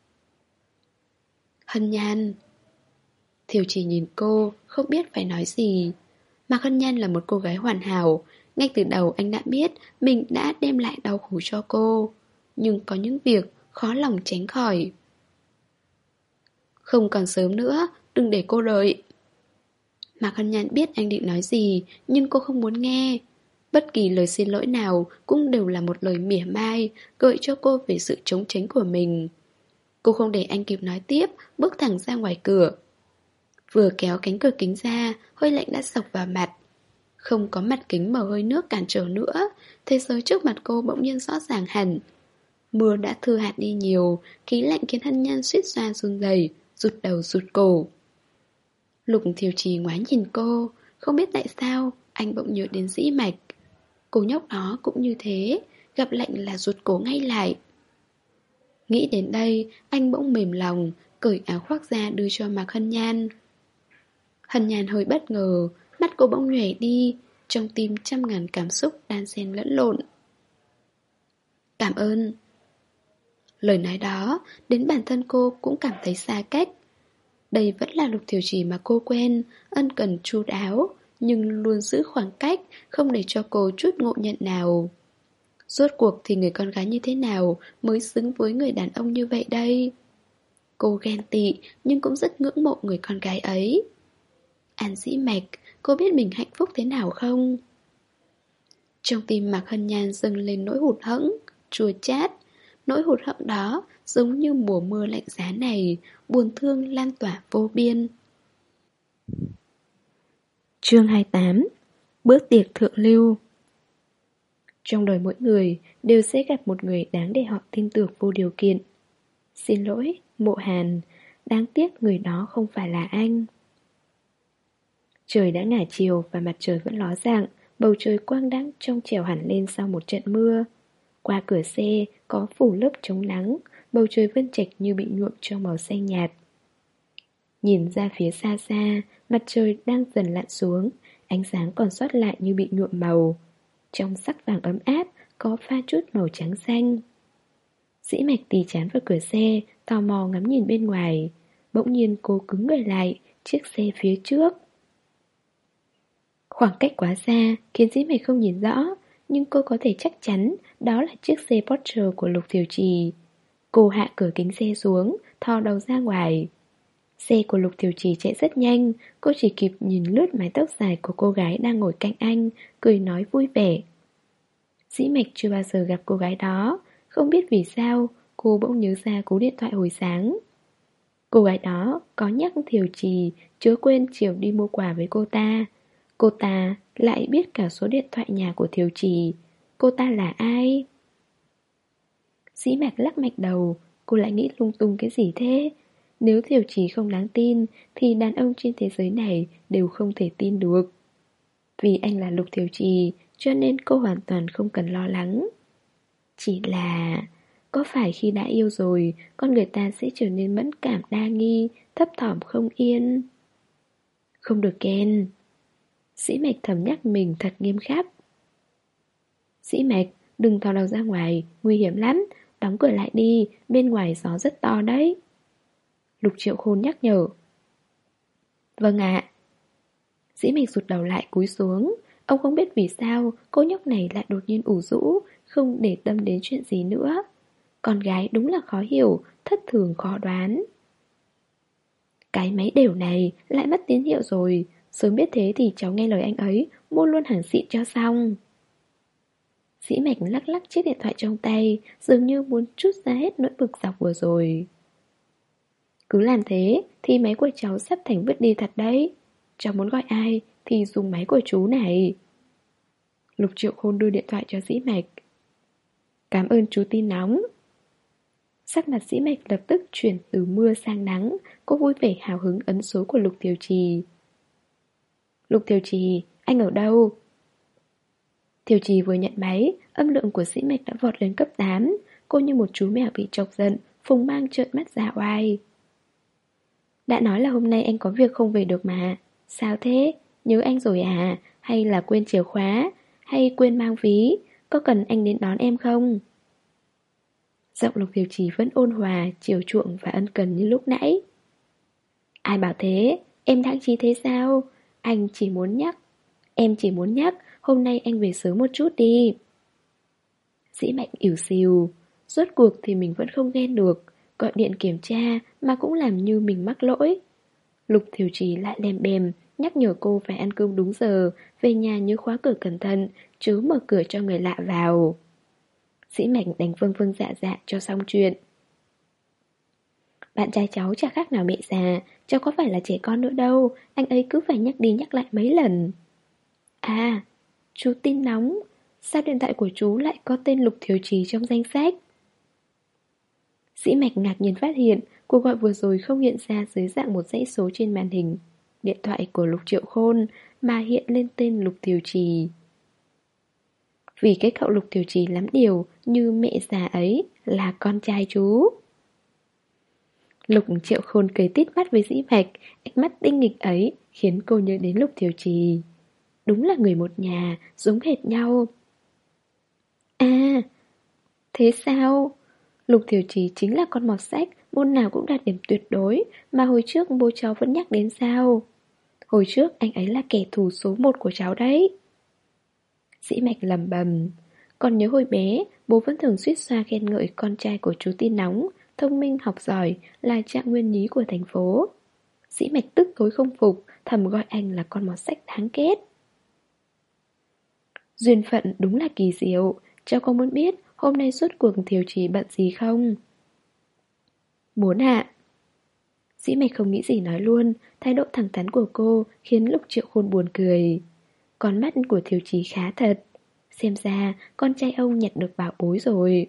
S1: Hân Nhan. Thiều Trì nhìn cô, không biết phải nói gì. Mạc Hân Nhan là một cô gái hoàn hảo. Ngay từ đầu anh đã biết mình đã đem lại đau khổ cho cô. Nhưng có những việc khó lòng tránh khỏi. Không còn sớm nữa, đừng để cô đợi. Mạc Hân Nhan biết anh định nói gì, nhưng cô không muốn nghe. Bất kỳ lời xin lỗi nào cũng đều là một lời mỉa mai, gợi cho cô về sự trống tránh của mình. Cô không để anh kịp nói tiếp, bước thẳng ra ngoài cửa. Vừa kéo cánh cửa kính ra, hơi lạnh đã xộc vào mặt. Không có mặt kính mở hơi nước cản trở nữa, thế giới trước mặt cô bỗng nhiên rõ ràng hẳn. Mưa đã thư hạt đi nhiều, khí lạnh khiến Hân Nhan suýt xoa run rẩy, rụt đầu rụt cổ. Lục Thiều Trì ngoái nhìn cô, không biết tại sao Anh bỗng nhớ đến Dĩ Mạch. Cô nhóc đó cũng như thế, gặp lạnh là rụt cổ ngay lại. Nghĩ đến đây, anh bỗng mềm lòng, cởi áo khoác ra đưa cho Mạc Hân Nhan. Hân Nhan hơi bất ngờ, mắt cô bỗng nhòe đi, trong tim trăm ngàn cảm xúc đan xen lẫn lộn. Cảm ơn. Lời nói đó, đến bản thân cô cũng cảm thấy xa cách. Đây vẫn là Lục Thiểu Chỉ mà cô quen, ân cần chu đáo, nhưng luôn giữ khoảng cách, không để cho cô chút ngộ nhận nào. Rốt cuộc thì người con gái như thế nào mới xứng với người đàn ông như vậy đây? Cô ghen tị, nhưng cũng rất ngưỡng mộ người con gái ấy. An Dĩ Mạch, cô biết mình hạnh phúc thế nào không? Trong tim Mạc Hân Nhan dâng lên nỗi hụt hẫng, chua chát. Nỗi hụt hẫng đó giống như mùa mưa lạnh giá này, buồn thương lan tỏa vô biên. Chương hai mươi tám. Bữa tiệc thượng lưu. Trong đời mỗi người đều sẽ gặp một người đáng để họ tin tưởng vô điều kiện. Xin lỗi, Mộ Hàn, đáng tiếc người đó không phải là anh. Trời đã ngả chiều và mặt trời vẫn ló dạng, bầu trời quang đãng trong trẻo hẳn lên sau một trận mưa. Qua cửa xe có phủ lớp chống nắng, bầu trời vân trạch như bị nhuộm trong màu xanh nhạt. Nhìn ra phía xa xa, mặt trời đang dần lặn xuống, ánh sáng còn sót lại như bị nhuộm màu. Trong sắc vàng ấm áp có pha chút màu trắng xanh. Dĩ Mạch tì chán vào cửa xe, tò mò ngắm nhìn bên ngoài. Bỗng nhiên cô cứng người lại, chiếc xe phía trước. Khoảng cách quá xa khiến Dĩ Mạch không nhìn rõ, nhưng cô có thể chắc chắn đó là chiếc xe Porsche của Lục Thiểu Trì. Cô hạ cửa kính xe xuống, thò đầu ra ngoài. Xe của Lục Thiểu Trì chạy rất nhanh, cô chỉ kịp nhìn lướt mái tóc dài của cô gái đang ngồi cạnh anh, cười nói vui vẻ. Dĩ Mạch chưa bao giờ gặp cô gái đó, không biết vì sao cô bỗng nhớ ra cú điện thoại hồi sáng. Cô gái đó có nhắc Thiểu Trì chớ quên chiều đi mua quà với cô ta. Cô ta lại biết cả số điện thoại nhà của Thiểu Trì. Cô ta là ai? Dĩ Mạch lắc mạch đầu, cô lại nghĩ lung tung cái gì thế? Nếu Thiểu Trì không đáng tin thì đàn ông trên thế giới này đều không thể tin được. Vì anh là Lục Thiểu Trì cho nên cô hoàn toàn không cần lo lắng. Chỉ là... có phải khi đã yêu rồi con người ta sẽ trở nên mẫn cảm đa nghi, thấp thỏm không yên? Không được Ken. Dĩ Mạch thầm nhắc mình thật nghiêm khắc. Dĩ Mạch, đừng thò đầu ra ngoài, nguy hiểm lắm. Đóng cửa lại đi, bên ngoài gió rất to đấy. Lục Triệu Khôn nhắc nhở. Vâng ạ. Dĩ Mạch rụt đầu lại cúi xuống. Ông không biết vì sao cô nhóc này lại đột nhiên ủ rũ, không để tâm đến chuyện gì nữa. Con gái đúng là khó hiểu, thất thường khó đoán. Cái máy đều này lại mất tín hiệu rồi. Sớm biết thế thì cháu nghe lời anh ấy, mua luôn hàng xịn cho xong. Dĩ Mạch lắc lắc chiếc điện thoại trong tay, dường như muốn trút ra hết nỗi bực dọc vừa rồi. Cứ làm thế thì máy của cháu sắp thành vứt đi thật đấy. Cháu muốn gọi ai thì dùng máy của chú này. Lục Triệu Khôn đưa điện thoại cho Dĩ Mạch. Cảm ơn chú tin nóng. Sắc mặt Dĩ Mạch lập tức chuyển từ mưa sang nắng. Cô vui vẻ hào hứng ấn số của Lục Thiểu Trì. Lục Thiểu Trì, anh ở đâu? Thiểu Trì vừa nhận máy, âm lượng của Dĩ Mạch đã vọt lên cấp tám. Cô như một chú mèo bị chọc giận, phùng mang trợn mắt ra oai. Đã nói là hôm nay anh có việc không về được mà. Sao thế? Nhớ anh rồi à? Hay là quên chìa khóa? Hay quên mang ví? Có cần anh đến đón em không? Giọng Lục Thiểu Trì vẫn ôn hòa, chiều chuộng và ân cần như lúc nãy. Ai bảo thế? Em đáng trí thế sao? Anh chỉ muốn nhắc. Em chỉ muốn nhắc, hôm nay anh về sớm một chút đi. Dĩ Mạnh ỉu xìu. Rốt cuộc thì mình vẫn không ghen được. Gọi điện kiểm tra mà cũng làm như mình mắc lỗi. Lục Thiểu Trì lại lèm bèm, nhắc nhở cô phải ăn cơm đúng giờ, về nhà nhớ khóa cửa cẩn thận, chứ mở cửa cho người lạ vào. Dĩ Mạnh đánh vâng vâng dạ dạ cho xong chuyện. Bạn trai cháu chả khác nào mẹ già, cháu có phải là trẻ con nữa đâu, anh ấy cứ phải nhắc đi nhắc lại mấy lần. À, chú tin nóng, sao điện thoại của chú lại có tên Lục Thiểu Trì trong danh sách? Dĩ Mạch ngạc nhiên phát hiện cuộc gọi vừa rồi không hiện ra dưới dạng một dãy số trên màn hình. điện thoại của Lục Triệu Khôn mà hiện lên tên Lục Thiều Trì. Vì cái cậu Lục Thiều Trì lắm điều như mẹ già ấy là con trai chú. Lục Triệu Khôn cười tít mắt với Dĩ Mạch, ánh mắt tinh nghịch ấy khiến cô nhớ đến Lục Thiều Trì. Đúng là người một nhà, giống hệt nhau. À, thế sao? Lục Thiều Trì chính là con mọt sách, môn nào cũng đạt điểm tuyệt đối, mà hồi trước bố cháu vẫn nhắc đến sao? Hồi trước anh ấy là kẻ thù số một của cháu đấy. Dĩ Mạch lầm bầm. Còn nhớ hồi bé, bố vẫn thường suýt xoa khen ngợi con trai của chú Tin Nóng, thông minh học giỏi, là trạng nguyên nhí của thành phố. Dĩ Mạch tức tối không phục, thầm gọi anh là con mọt sách đáng ghét. Duyên phận đúng là kỳ diệu. Cháu có muốn biết hôm nay suốt cuộc Thiều Trì bận gì không? Muốn ạ. Dĩ Mạch không nghĩ gì nói luôn. Thái độ thẳng thắn của cô khiến Lục Triệu Khôn buồn cười. Con mắt của Thiều Trì khá thật. Xem ra con trai ông nhặt được bảo bối rồi.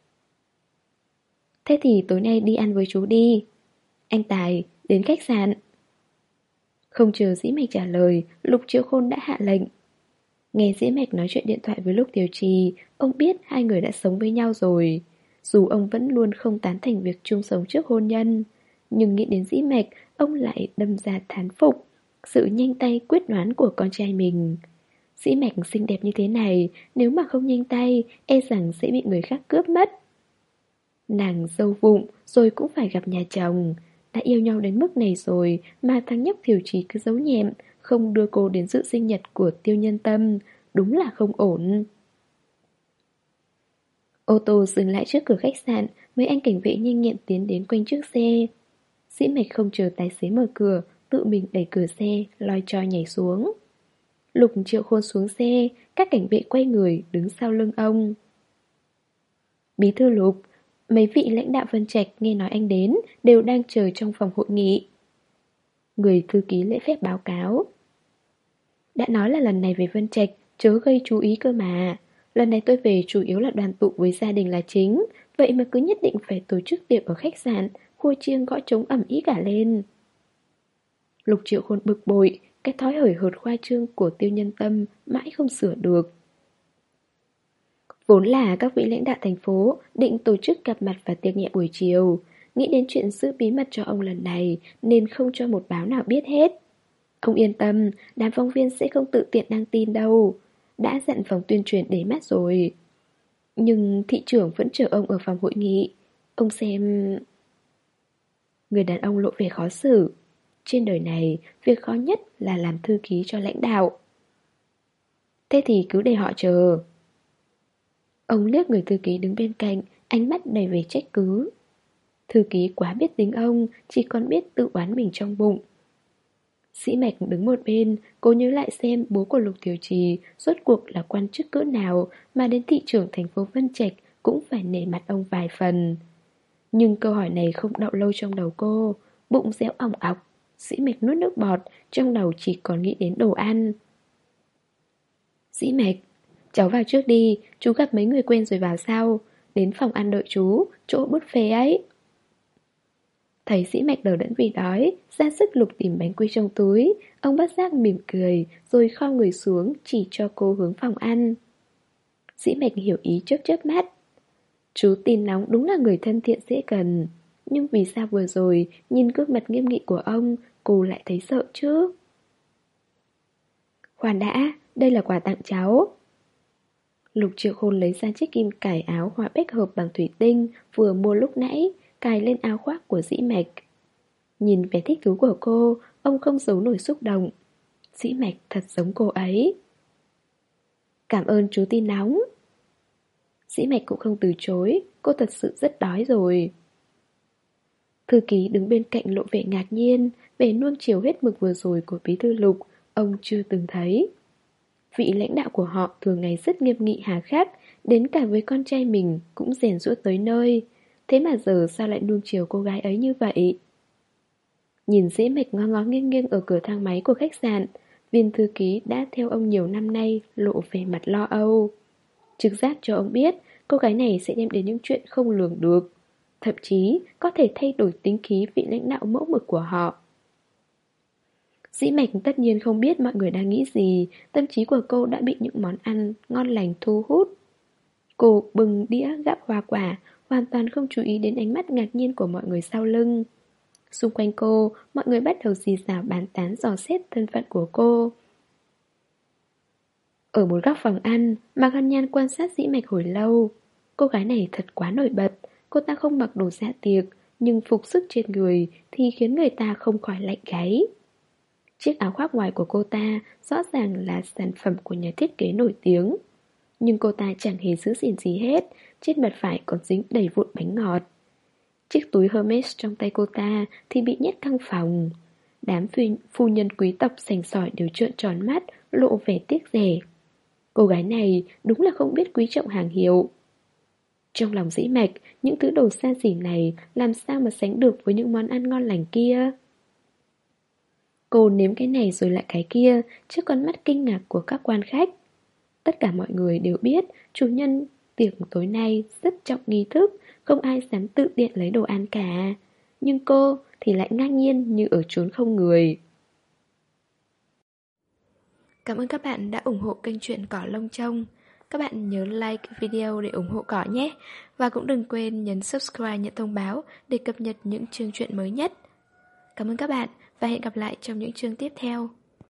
S1: Thế thì tối nay đi ăn với chú đi. Anh Tài, đến khách sạn. Không chờ Dĩ Mạch trả lời, Lục Triệu Khôn đã hạ lệnh. Nghe Dĩ Mạch nói chuyện điện thoại với Lục Thiều Trì, ông biết hai người đã sống với nhau rồi. Dù ông vẫn luôn không tán thành việc chung sống trước hôn nhân, nhưng nghĩ đến Dĩ Mạch, ông lại đâm ra thán phục sự nhanh tay quyết đoán của con trai mình. Dĩ Mạch xinh đẹp như thế này, nếu mà không nhanh tay, e rằng sẽ bị người khác cướp mất. Nàng dâu vụng rồi cũng phải gặp nhà chồng. Đã yêu nhau đến mức này rồi mà thằng nhóc Thiều Trì cứ giấu nhẹm, không đưa cô đến dự sinh nhật của Tiêu Nhân Tâm. Đúng là không ổn. Ô tô dừng lại trước cửa khách sạn, mấy anh cảnh vệ nhanh nhẹn tiến đến quanh trước xe. Dĩ Mạch không chờ tài xế mở cửa, tự mình đẩy cửa xe, loi choi nhảy xuống. Lục Triệu Khôn xuống xe, các cảnh vệ quay người đứng sau lưng ông. Bí thư Lục, mấy vị lãnh đạo Vân Trạch nghe nói anh đến đều đang chờ trong phòng hội nghị. Người thư ký lễ phép báo cáo. Đã nói là lần này về Vân Trạch chớ gây chú ý cơ mà. Lần này tôi về chủ yếu là đoàn tụ với gia đình là chính, vậy mà cứ nhất định phải tổ chức tiệc ở khách sạn, khua chiêng gõ trống ầm ĩ cả lên. Lục Triệu Khôn bực bội, cái thói hời hợt khoa trương của Tiêu Nhân Tâm mãi không sửa được. Vốn là các vị lãnh đạo thành phố định tổ chức gặp mặt và tiệc nhẹ buổi chiều, nghĩ đến chuyện giữ bí mật cho ông lần này nên không cho một báo nào biết hết. Ông yên tâm, đám phóng viên sẽ không tự tiện đăng tin đâu. Đã dặn phòng tuyên truyền để mắt rồi. Nhưng thị trưởng vẫn chờ ông ở phòng hội nghị. Ông xem... Người đàn ông lộ vẻ khó xử. Trên đời này, việc khó nhất là làm thư ký cho lãnh đạo. Thế thì cứ để họ chờ. Ông liếc người thư ký đứng bên cạnh, ánh mắt đầy vẻ trách cứ. Thư ký quá biết tính ông, chỉ còn biết tự oán mình trong bụng. Sĩ Mạch đứng một bên, cố nhớ lại xem bố của Lục Thiều Trì rốt cuộc là quan chức cỡ nào mà đến thị trưởng thành phố Vân Trạch cũng phải nể mặt ông vài phần. Nhưng câu hỏi này không đậu lâu trong đầu cô, bụng réo ỏng ọc. Sĩ Mạch nuốt nước bọt, trong đầu chỉ còn nghĩ đến đồ ăn. Sĩ Mạch, cháu vào trước đi, chú gặp mấy người quen rồi vào sau. Đến phòng ăn đợi chú, chỗ buffet ấy. Thấy Sĩ Mạch đờ đẫn vì đói, ra sức lục tìm bánh quy trong túi. Ông bất giác mỉm cười, rồi khom người xuống chỉ cho cô hướng phòng ăn. Sĩ Mạch hiểu ý chớp chớp mắt. Chú Tin Nóng đúng là người thân thiện dễ gần. Nhưng vì sao vừa rồi, nhìn gương mặt nghiêm nghị của ông, cô lại thấy sợ chứ? Khoan đã, đây là quà tặng cháu. Lục Triệu Khôn lấy ra chiếc kim cài áo hoa bách hợp bằng thủy tinh vừa mua lúc nãy, cài lên áo khoác của Dĩ Mạch. Nhìn vẻ thích thú của cô, ông không giấu nổi xúc động. Dĩ Mạch thật giống cô ấy. Cảm ơn chú Tin Nóng. Dĩ Mạch cũng không từ chối, cô thật sự rất đói rồi. Thư ký đứng bên cạnh lộ vẻ ngạc nhiên, vẻ nuông chiều hết mực vừa rồi của bí thư Lục, ông chưa từng thấy. Vị lãnh đạo của họ thường ngày rất nghiêm nghị hà khắc, đến cả với con trai mình cũng rèn giũa tới nơi. Thế mà giờ sao lại nuông chiều cô gái ấy như vậy? Nhìn Dĩ Mạch ngó ngó nghiêng nghiêng ở cửa thang máy của khách sạn, viên thư ký đã theo ông nhiều năm nay lộ vẻ mặt lo âu. Trực giác cho ông biết cô gái này sẽ đem đến những chuyện không lường được, thậm chí có thể thay đổi tính khí vị lãnh đạo mẫu mực của họ. Dĩ Mạch tất nhiên không biết mọi người đang nghĩ gì, tâm trí của cô đã bị những món ăn ngon lành thu hút. Cô bưng đĩa gắp hoa quả, hoàn toàn không chú ý đến ánh mắt ngạc nhiên của mọi người sau lưng. Xung quanh cô, mọi người bắt đầu xì xào bàn tán dò xét thân phận của cô. Ở một góc phòng ăn, Mạc Hân Nhan quan sát Dĩ Mạch hồi lâu. Cô gái này thật quá nổi bật, cô ta không mặc đồ dạ tiệc, nhưng phục sức trên người thì khiến người ta không khỏi lạnh gáy. Chiếc áo khoác ngoài của cô ta rõ ràng là sản phẩm của nhà thiết kế nổi tiếng. Nhưng cô ta chẳng hề giữ gìn gì hết, trên mặt phải còn dính đầy vụn bánh ngọt. Chiếc túi Hermes trong tay cô ta thì bị nhét căng phòng. Đám phu, phu nhân quý tộc sành sỏi đều trợn tròn mắt, lộ vẻ tiếc rẻ. Cô gái này đúng là không biết quý trọng hàng hiệu. Trong lòng Dĩ Mạch, những thứ đồ xa xỉ này làm sao mà sánh được với những món ăn ngon lành kia. Cô nếm cái này rồi lại cái kia trước con mắt kinh ngạc của các quan khách. Tất cả mọi người đều biết chủ nhân tiệc tối nay rất trọng nghi thức, không ai dám tự tiện lấy đồ ăn cả. Nhưng cô thì lại ngang nhiên như ở chốn không người. Cảm ơn các bạn đã ủng hộ kênh Chuyện Cỏ Lông Trông. Các bạn nhớ like video để ủng hộ cỏ nhé. Và cũng đừng quên nhấn subscribe nhận thông báo để cập nhật những chương truyện mới nhất. Cảm ơn các bạn và hẹn gặp lại trong những chương tiếp theo.